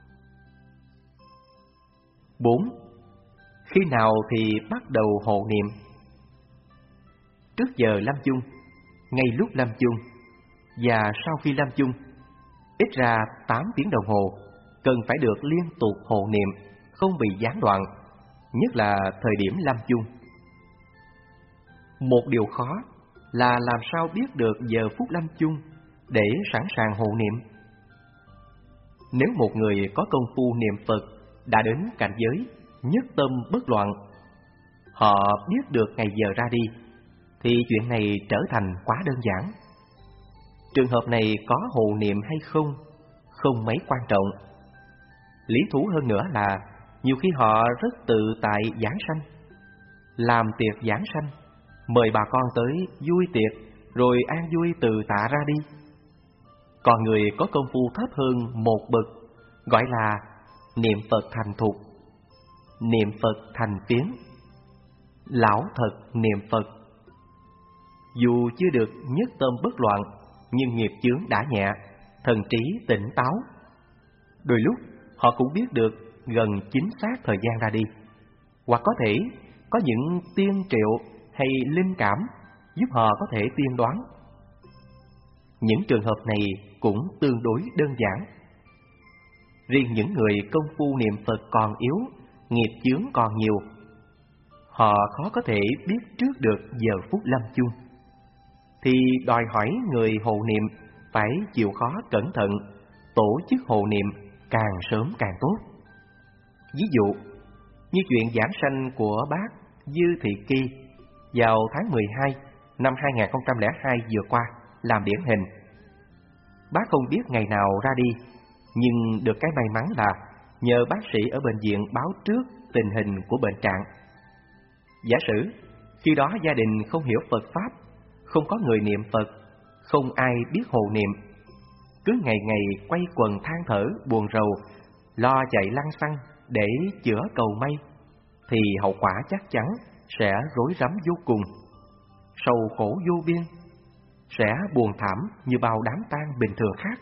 Bốn. Khi nào thì bắt đầu hộ niệm? Trước giờ lâm chung, ngay lúc lâm chung và sau khi lâm chung, ít ra tám tiếng đồng hồ cần phải được liên tục hộ niệm, không bị gián đoạn, nhất là thời điểm lâm chung. Một điều khó là làm sao biết được giờ phút lâm chung để sẵn sàng hộ niệm. Nếu một người có công phu niệm Phật đã đến cảnh giới nhất tâm bất loạn, họ biết được ngày giờ ra đi, thì chuyện này trở thành quá đơn giản. Trường hợp này có hộ niệm hay không, không mấy quan trọng. Lý thú hơn nữa là nhiều khi họ rất tự tại giảng sanh, làm tiệc giảng sanh, mời bà con tới vui tiệc, rồi an vui từ tạ ra đi. Còn người có công phu thấp hơn một bậc, gọi là niệm Phật thành thục, niệm Phật thành tiếng, lão thật niệm Phật. Dù chưa được nhất tâm bất loạn, nhưng nghiệp chướng đã nhẹ, thần trí tỉnh táo. Đôi lúc họ cũng biết được gần chính xác thời gian ra đi, hoặc có thể có những tiên triệu hay linh cảm giúp họ có thể tiên đoán. Những trường hợp này cũng tương đối đơn giản. Riêng những người công phu niệm Phật còn yếu, nghiệp chướng còn nhiều, họ khó có thể biết trước được giờ phút lâm chung, thì đòi hỏi người hộ niệm phải chịu khó cẩn thận, tổ chức hộ niệm càng sớm càng tốt. Ví dụ như chuyện giảng sanh của bác Dư Thị Kỳ vào tháng mười hai năm hai nghìn không trăm lẻ hai vừa qua làm điển hình. Bác không biết ngày nào ra đi, nhưng được cái may mắn là nhờ bác sĩ ở bệnh viện báo trước tình hình của bệnh trạng. Giả sử khi đó gia đình không hiểu Phật Pháp, không có người niệm Phật, không ai biết hộ niệm, cứ ngày ngày quay quần than thở buồn rầu, lo chạy lăng xăng để chữa cầu may, thì hậu quả chắc chắn sẽ rối rắm vô cùng, sầu khổ vô biên, sẽ buồn thảm như bao đám tang bình thường khác.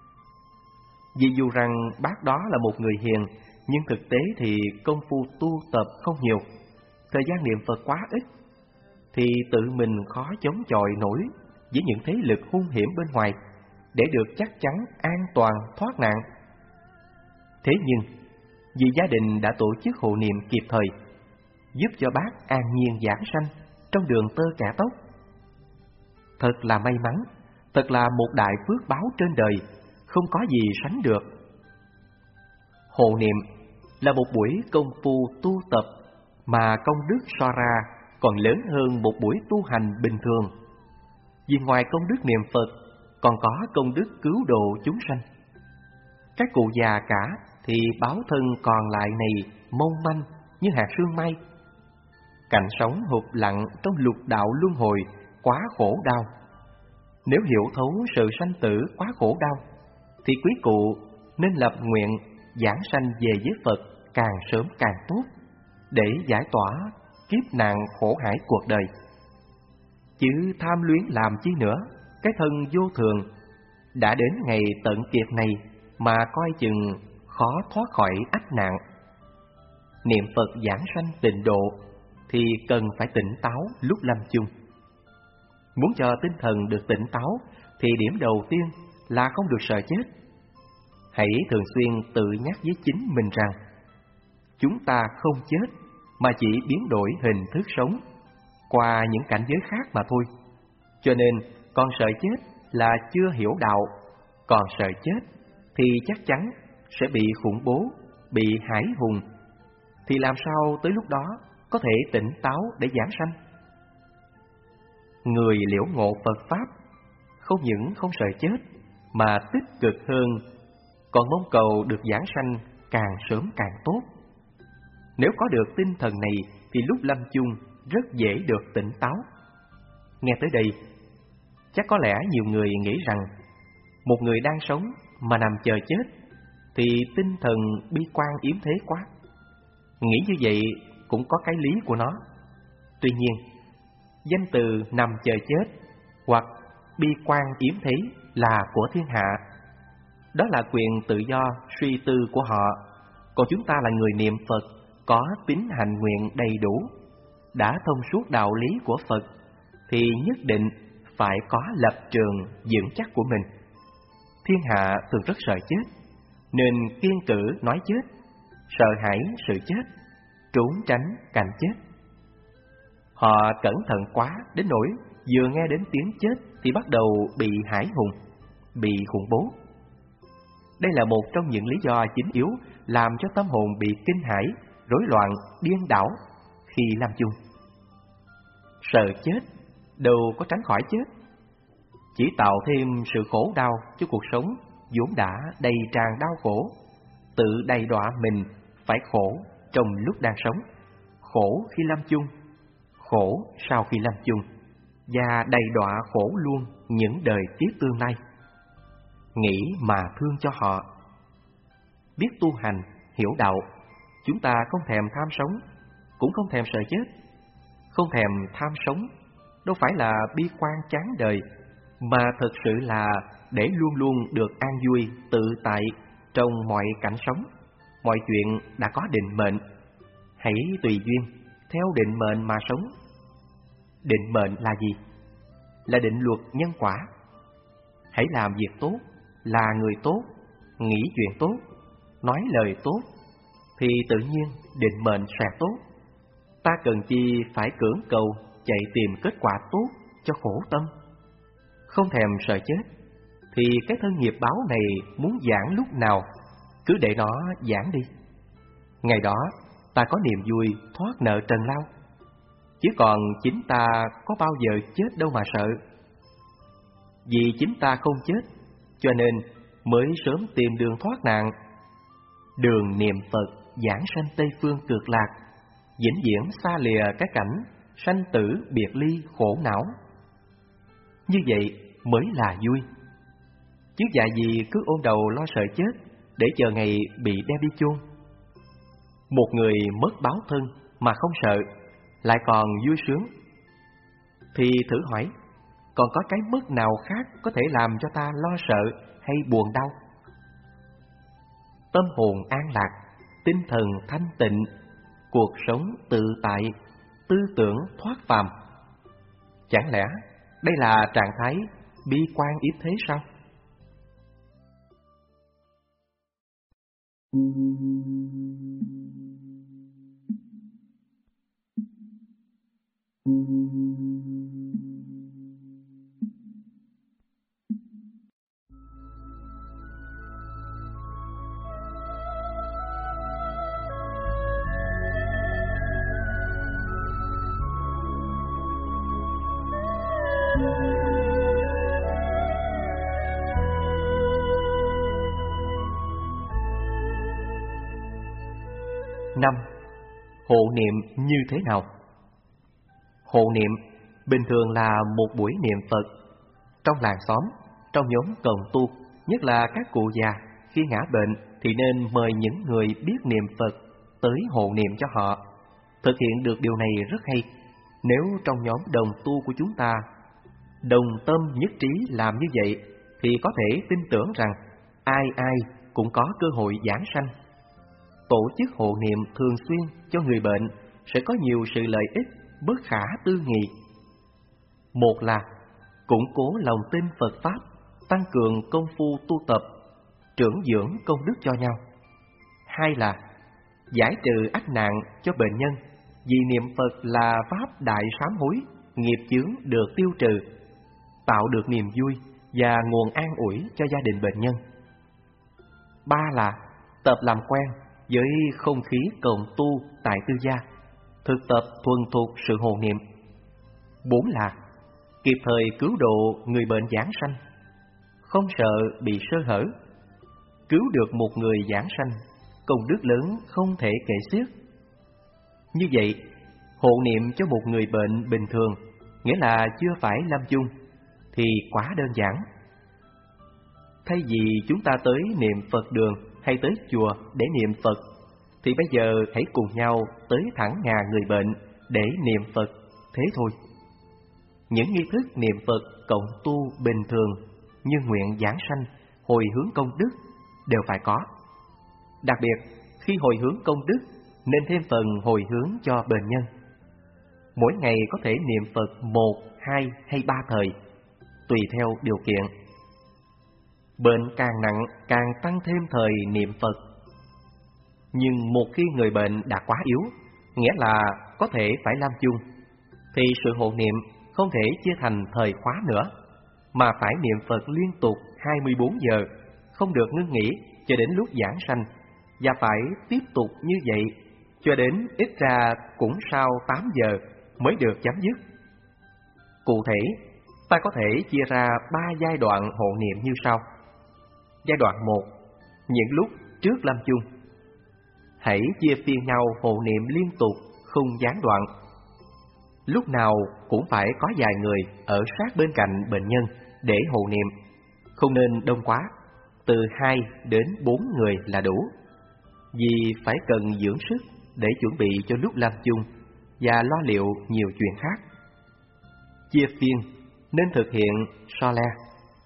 Vì dù rằng bác đó là một người hiền, nhưng thực tế thì công phu tu tập không nhiều, thời gian niệm Phật quá ít, thì tự mình khó chống chọi nổi với những thế lực hung hiểm bên ngoài để được chắc chắn an toàn thoát nạn. Thế nhưng vì gia đình đã tổ chức hộ niệm kịp thời, giúp cho bác an nhiên giảng sanh trong đường tơ kẻ tóc. Thật là may mắn, thật là một đại phước báo trên đời, không có gì sánh được. Hộ niệm là một buổi công phu tu tập mà công đức so ra còn lớn hơn một buổi tu hành bình thường. Vì ngoài công đức niệm Phật, còn có công đức cứu độ chúng sanh. Các cụ già cả thì báo thân còn lại này mong manh như hạt sương mai. Cảnh sống hụt lặng trong lục đạo luân hồi quá khổ đau. Nếu hiểu thấu sự sanh tử quá khổ đau, thì quý cụ nên lập nguyện giảng sanh về với Phật càng sớm càng tốt, để giải tỏa kiếp nạn khổ hải cuộc đời. Chứ tham luyến làm chi nữa, cái thân vô thường, đã đến ngày tận kiệt này mà coi chừng khó thoát khỏi ách nạn. Niệm Phật giảng sanh tịnh độ thì cần phải tỉnh táo lúc lâm chung. Muốn cho tinh thần được tỉnh táo thì điểm đầu tiên là không được sợ chết. Hãy thường xuyên tự nhắc với chính mình rằng chúng ta không chết mà chỉ biến đổi hình thức sống qua những cảnh giới khác mà thôi. Cho nên còn sợ chết là chưa hiểu đạo, còn sợ chết thì chắc chắn sẽ bị khủng bố, bị hải hùng. Thì làm sao tới lúc đó có thể tỉnh táo để giảng sanh? Người liễu ngộ Phật Pháp không những không sợ chết mà tích cực hơn, còn mong cầu được giảng sanh càng sớm càng tốt. Nếu có được tinh thần này thì lúc lâm chung rất dễ được tỉnh táo. Nghe tới đây, chắc có lẽ nhiều người nghĩ rằng một người đang sống mà nằm chờ chết thì tinh thần bi quan yếm thế quá. Nghĩ như vậy cũng có cái lý của nó. Tuy nhiên, danh từ nằm chờ chết hoặc bi quan yếm thế là của thiên hạ. Đó là quyền tự do suy tư của họ. Còn chúng ta là người niệm Phật, có tín hành nguyện đầy đủ, đã thông suốt đạo lý của Phật, thì nhất định phải có lập trường vững chắc của mình. Thiên hạ thường rất sợ chết, nên kiêng cữ nói chết, sợ hãi sự chết, trốn tránh cảnh chết. Họ cẩn thận quá đến nỗi vừa nghe đến tiếng chết thì bắt đầu bị hải hùng, bị khủng bố. Đây là một trong những lý do chính yếu làm cho tâm hồn bị kinh hãi, rối loạn, điên đảo khi lâm chung. Sợ chết đâu có tránh khỏi chết, chỉ tạo thêm sự khổ đau cho cuộc sống vốn đã đầy tràn đau khổ, tự đầy đọa mình phải khổ trong lúc đang sống, khổ khi lâm chung, khổ sau khi lâm chung, và đầy đọa khổ luôn những đời kiếp tương lai. Nghĩ mà thương cho họ. Biết tu hành, hiểu đạo, chúng ta không thèm tham sống, cũng không thèm sợ chết. Không thèm tham sống đâu phải là bi quan chán đời, mà thật sự là để luôn luôn được an vui, tự tại trong mọi cảnh sống. Mọi chuyện đã có định mệnh, hãy tùy duyên, theo định mệnh mà sống. Định mệnh là gì? Là định luật nhân quả. Hãy làm việc tốt, là người tốt, nghĩ chuyện tốt, nói lời tốt, thì tự nhiên định mệnh sẽ tốt. Ta cần chi phải cưỡng cầu chạy tìm kết quả tốt cho khổ tâm. Không thèm sợ chết, thì cái thân nghiệp báo này muốn giảng lúc nào, cứ để nó giảng đi. Ngày đó ta có niềm vui thoát nợ trần lao, chứ còn chính ta có bao giờ chết đâu mà sợ. Vì chính ta không chết, cho nên mới sớm tìm đường thoát nạn. Đường niệm Phật giảng sanh Tây Phương Cực Lạc, vĩnh viễn xa lìa cái cảnh sanh tử biệt ly khổ não. Như vậy mới là vui. Chứ dạ gì cứ ôm đầu lo sợ chết để chờ ngày bị đem đi chôn. Một người mất báo thân mà không sợ, lại còn vui sướng, thì thử hỏi, còn có cái mất nào khác có thể làm cho ta lo sợ hay buồn đau? Tâm hồn an lạc, tinh thần thanh tịnh, cuộc sống tự tại, tư tưởng thoát phàm. Chẳng lẽ đây là trạng thái bi quan yếm thế sao? Năm. Hộ niệm như thế nào? Hộ niệm bình thường là một buổi niệm Phật. Trong làng xóm, trong nhóm cần tu, nhất là các cụ già, khi ngã bệnh thì nên mời những người biết niệm Phật tới hộ niệm cho họ. Thực hiện được điều này rất hay. Nếu trong nhóm đồng tu của chúng ta đồng tâm nhất trí làm như vậy, thì có thể tin tưởng rằng ai ai cũng có cơ hội giảng sanh. Tổ chức hộ niệm thường xuyên cho người bệnh sẽ có nhiều sự lợi ích bất khả tư nghị. Một là củng cố lòng tin Phật Pháp, tăng cường công phu tu tập, trưởng dưỡng công đức cho nhau. Hai là giải trừ ách nạn cho bệnh nhân, vì niệm Phật là Pháp đại sám hối, nghiệp chướng được tiêu trừ, tạo được niềm vui và nguồn an ủi cho gia đình bệnh nhân. Ba là tập làm quen với không khí cộng tu tại tư gia, thực tập thuần thục sự hộ niệm. Bốn là kịp thời cứu độ người bệnh giảng sanh, không sợ bị sơ hở. Cứu được một người giảng sanh, công đức lớn không thể kể xiết. Như vậy, hộ niệm cho một người bệnh bình thường, nghĩa là chưa phải lâm chung, thì quá đơn giản. Thay vì chúng ta tới niệm Phật đường hay tới chùa để niệm Phật, thì bây giờ hãy cùng nhau tới thẳng nhà người bệnh để niệm Phật, thế thôi. Những nghi thức niệm Phật cộng tu bình thường như nguyện giảng sanh, hồi hướng công đức đều phải có. Đặc biệt, khi hồi hướng công đức nên thêm phần hồi hướng cho bệnh nhân. Mỗi ngày có thể niệm Phật một, hai hay ba thời, tùy theo điều kiện. Bệnh càng nặng càng tăng thêm thời niệm Phật. Nhưng một khi người bệnh đã quá yếu, nghĩa là có thể phải lâm chung, thì sự hộ niệm không thể chia thành thời khóa nữa, mà phải niệm Phật liên tục hai mươi bốn giờ, không được ngưng nghỉ cho đến lúc giảng sanh, và phải tiếp tục như vậy cho đến ít ra cũng sau tám giờ mới được chấm dứt. Cụ thể, ta có thể chia ra ba giai đoạn hộ niệm như sau. Giai đoạn một, những lúc trước lâm chung. Hãy chia phiên nhau hộ niệm liên tục, không gián đoạn. Lúc nào cũng phải có vài người ở sát bên cạnh bệnh nhân để hộ niệm, không nên đông quá, từ hai đến bốn người là đủ, vì phải cần dưỡng sức để chuẩn bị cho lúc lâm chung và lo liệu nhiều chuyện khác. Chia phiên nên thực hiện so le.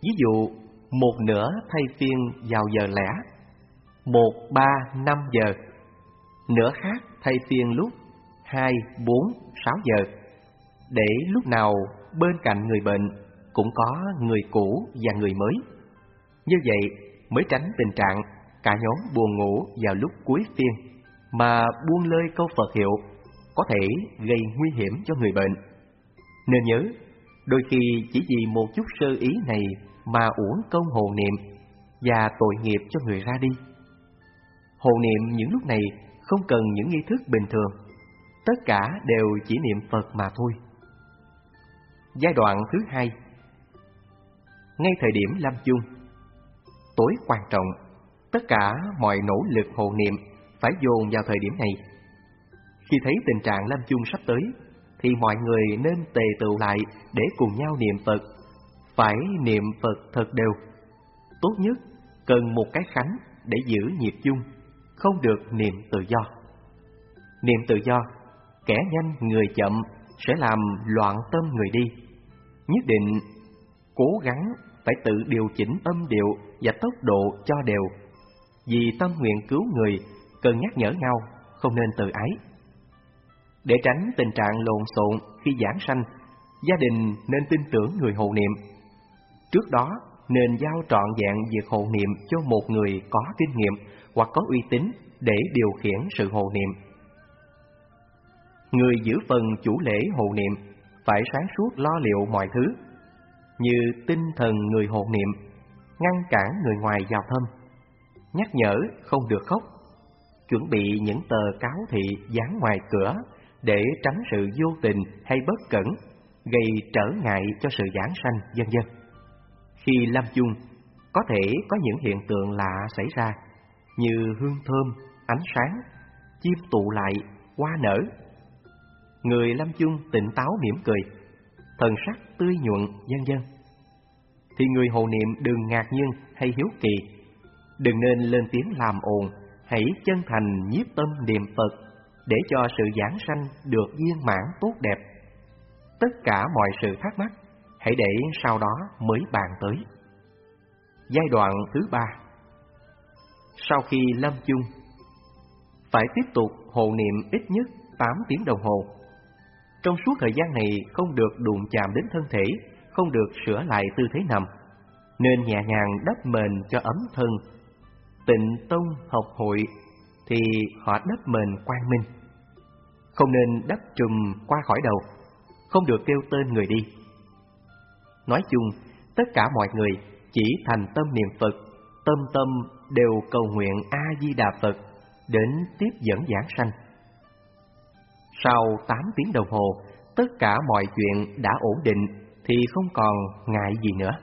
Ví dụ, một nửa thay phiên vào giờ lẻ, một, ba, năm giờ, nửa khác thay phiên lúc hai, bốn, sáu giờ, để lúc nào bên cạnh người bệnh cũng có người cũ và người mới. Như vậy mới tránh tình trạng cả nhóm buồn ngủ vào lúc cuối phiên mà buông lơi câu Phật hiệu, có thể gây nguy hiểm cho người bệnh. Nên nhớ, đôi khi chỉ vì một chút sơ ý này mà uổng công hộ niệm và tội nghiệp cho người ra đi. Hộ niệm những lúc này không cần những nghi thức bình thường, tất cả đều chỉ niệm Phật mà thôi. Giai đoạn thứ hai, ngay thời điểm lâm chung, tối quan trọng, tất cả mọi nỗ lực hộ niệm phải dồn vào thời điểm này. Khi thấy tình trạng lâm chung sắp tới, thì mọi người nên tề tựu lại để cùng nhau niệm Phật, phải niệm Phật thật đều. Tốt nhất cần một cái khánh để giữ nhịp chung, không được niệm tự do. Niệm tự do, kẻ nhanh người chậm sẽ làm loạn tâm người đi. Nhất định cố gắng phải tự điều chỉnh âm điệu và tốc độ cho đều. Vì tâm nguyện cứu người cần nhắc nhở nhau, không nên tự ái. Để tránh tình trạng lộn xộn khi giảng sanh, gia đình nên tin tưởng người hộ niệm. Trước đó nên giao trọn vẹn việc hộ niệm cho một người có kinh nghiệm hoặc có uy tín để điều khiển sự hộ niệm. Người giữ phần chủ lễ hộ niệm phải sáng suốt lo liệu mọi thứ, như tinh thần người hộ niệm, ngăn cản người ngoài vào thăm, nhắc nhở không được khóc, chuẩn bị những tờ cáo thị dán ngoài cửa để tránh sự vô tình hay bất cẩn gây trở ngại cho sự giảng sanh, vân vân. Khi lâm chung, có thể có những hiện tượng lạ xảy ra như hương thơm, ánh sáng, chim tụ lại, hoa nở. Người lâm chung tỉnh táo mỉm cười, thần sắc tươi nhuận, vân vân, thì người hộ niệm đừng ngạc nhiên hay hiếu kỳ, đừng nên lên tiếng làm ồn, hãy chân thành nhiếp tâm niệm Phật để cho sự giảng sanh được viên mãn tốt đẹp. Tất cả mọi sự thắc mắc hãy để sau đó mới bàn tới. Giai đoạn thứ ba, sau khi lâm chung, phải tiếp tục hộ niệm ít nhất tám tiếng đồng hồ. Trong suốt thời gian này không được đụng chạm đến thân thể, không được sửa lại tư thế nằm, nên nhẹ nhàng đắp mền cho ấm thân. Tịnh tông học hội thì họ đắp mền quang minh, không nên đắp trùm qua khỏi đầu, không được kêu tên người đi. Nói chung, tất cả mọi người chỉ thành tâm niệm Phật, tâm tâm đều cầu nguyện A-di-đà Phật đến tiếp dẫn giảng sanh. Sau tám tiếng đồng hồ, tất cả mọi chuyện đã ổn định thì không còn ngại gì nữa.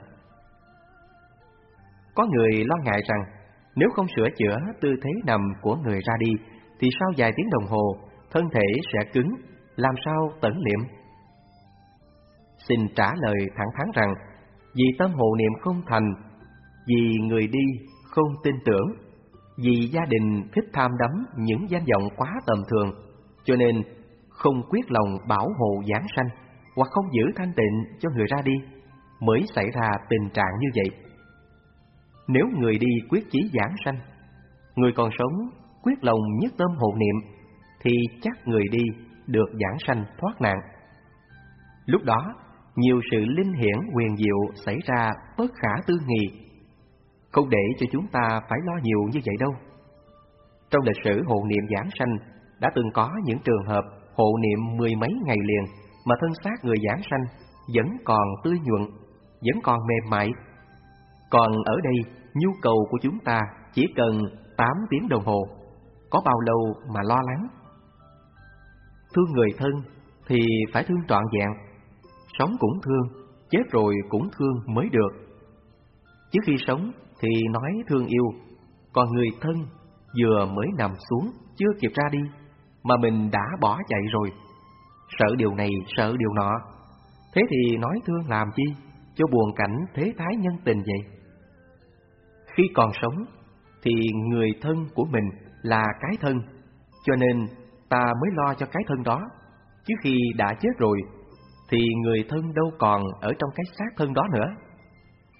Có người lo ngại rằng nếu không sửa chữa tư thế nằm của người ra đi thì sau vài tiếng đồng hồ thân thể sẽ cứng, làm sao tẩn liệm. Xin trả lời thẳng thắn rằng vì tâm hộ niệm không thành, vì người đi không tin tưởng, vì gia đình thích tham đắm những danh vọng quá tầm thường, cho nên không quyết lòng bảo hộ giảng sanh hoặc không giữ thanh tịnh cho người ra đi, mới xảy ra tình trạng như vậy. Nếu người đi quyết chí giảng sanh, người còn sống quyết lòng nhất tâm hộ niệm, thì chắc người đi được giảng sanh thoát nạn. Lúc đó nhiều sự linh hiển huyền diệu xảy ra bất khả tư nghị, không để cho chúng ta phải lo nhiều như vậy đâu. Trong lịch sử hộ niệm giảng sanh đã từng có những trường hợp hộ niệm mười mấy ngày liền mà thân xác người giảng sanh vẫn còn tươi nhuận, vẫn còn mềm mại. Còn ở đây, nhu cầu của chúng ta chỉ cần tám tiếng đồng hồ, có bao lâu mà lo lắng. Thương người thân thì phải thương trọn vẹn, sống cũng thương, chết rồi cũng thương mới được. Chứ khi sống thì nói thương yêu, còn người thân vừa mới nằm xuống, chưa kịp ra đi mà mình đã bỏ chạy rồi, sợ điều này sợ điều nọ. Thế thì nói thương làm chi, cho buồn cảnh thế thái nhân tình vậy. Khi còn sống thì người thân của mình là cái thân, cho nên ta mới lo cho cái thân đó. Chứ khi đã chết rồi thì người thân đâu còn ở trong cái xác thân đó nữa.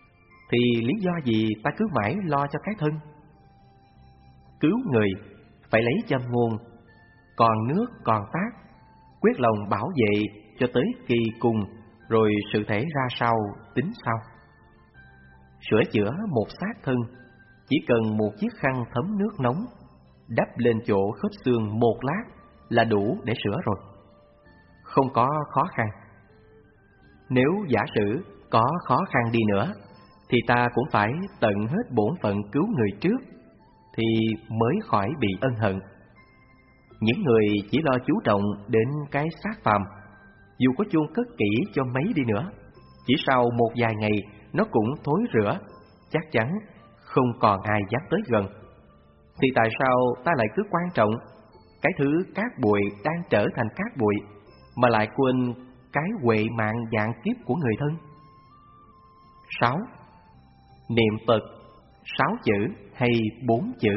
thì lý do gì ta cứ mãi lo cho cái thân? Cứu người phải lấy châm ngôn, còn nước còn tát, quyết lòng bảo vệ cho tới kỳ cùng, rồi sự thể ra sao tính sau. Sửa chữa một xác thân chỉ cần một chiếc khăn thấm nước nóng đắp lên chỗ khớp xương một lát là đủ để sửa rồi, không có khó khăn. Nếu giả sử có khó khăn đi nữa thì ta cũng phải tận hết bổn phận cứu người trước, thì mới khỏi bị ân hận. Những người chỉ lo chú trọng đến cái xác phàm, dù có chôn cất kỹ cho mấy đi nữa, chỉ sau một vài ngày nó cũng thối rữa, chắc chắn không còn ai dám tới gần. Thì tại sao ta lại cứ quan trọng cái thứ cát bụi đang trở thành cát bụi, mà lại quên cái huệ mạng vạn kiếp của người thân? Sáu. Niệm Phật sáu chữ hay bốn chữ?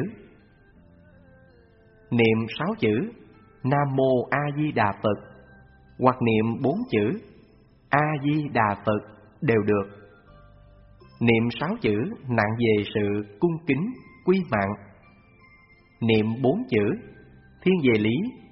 Niệm sáu chữ Nam Mô A Di Đà Phật hoặc niệm bốn chữ A Di Đà Phật đều được. Niệm sáu chữ nặng về sự cung kính, quy mạng. Niệm bốn chữ thiên về lý,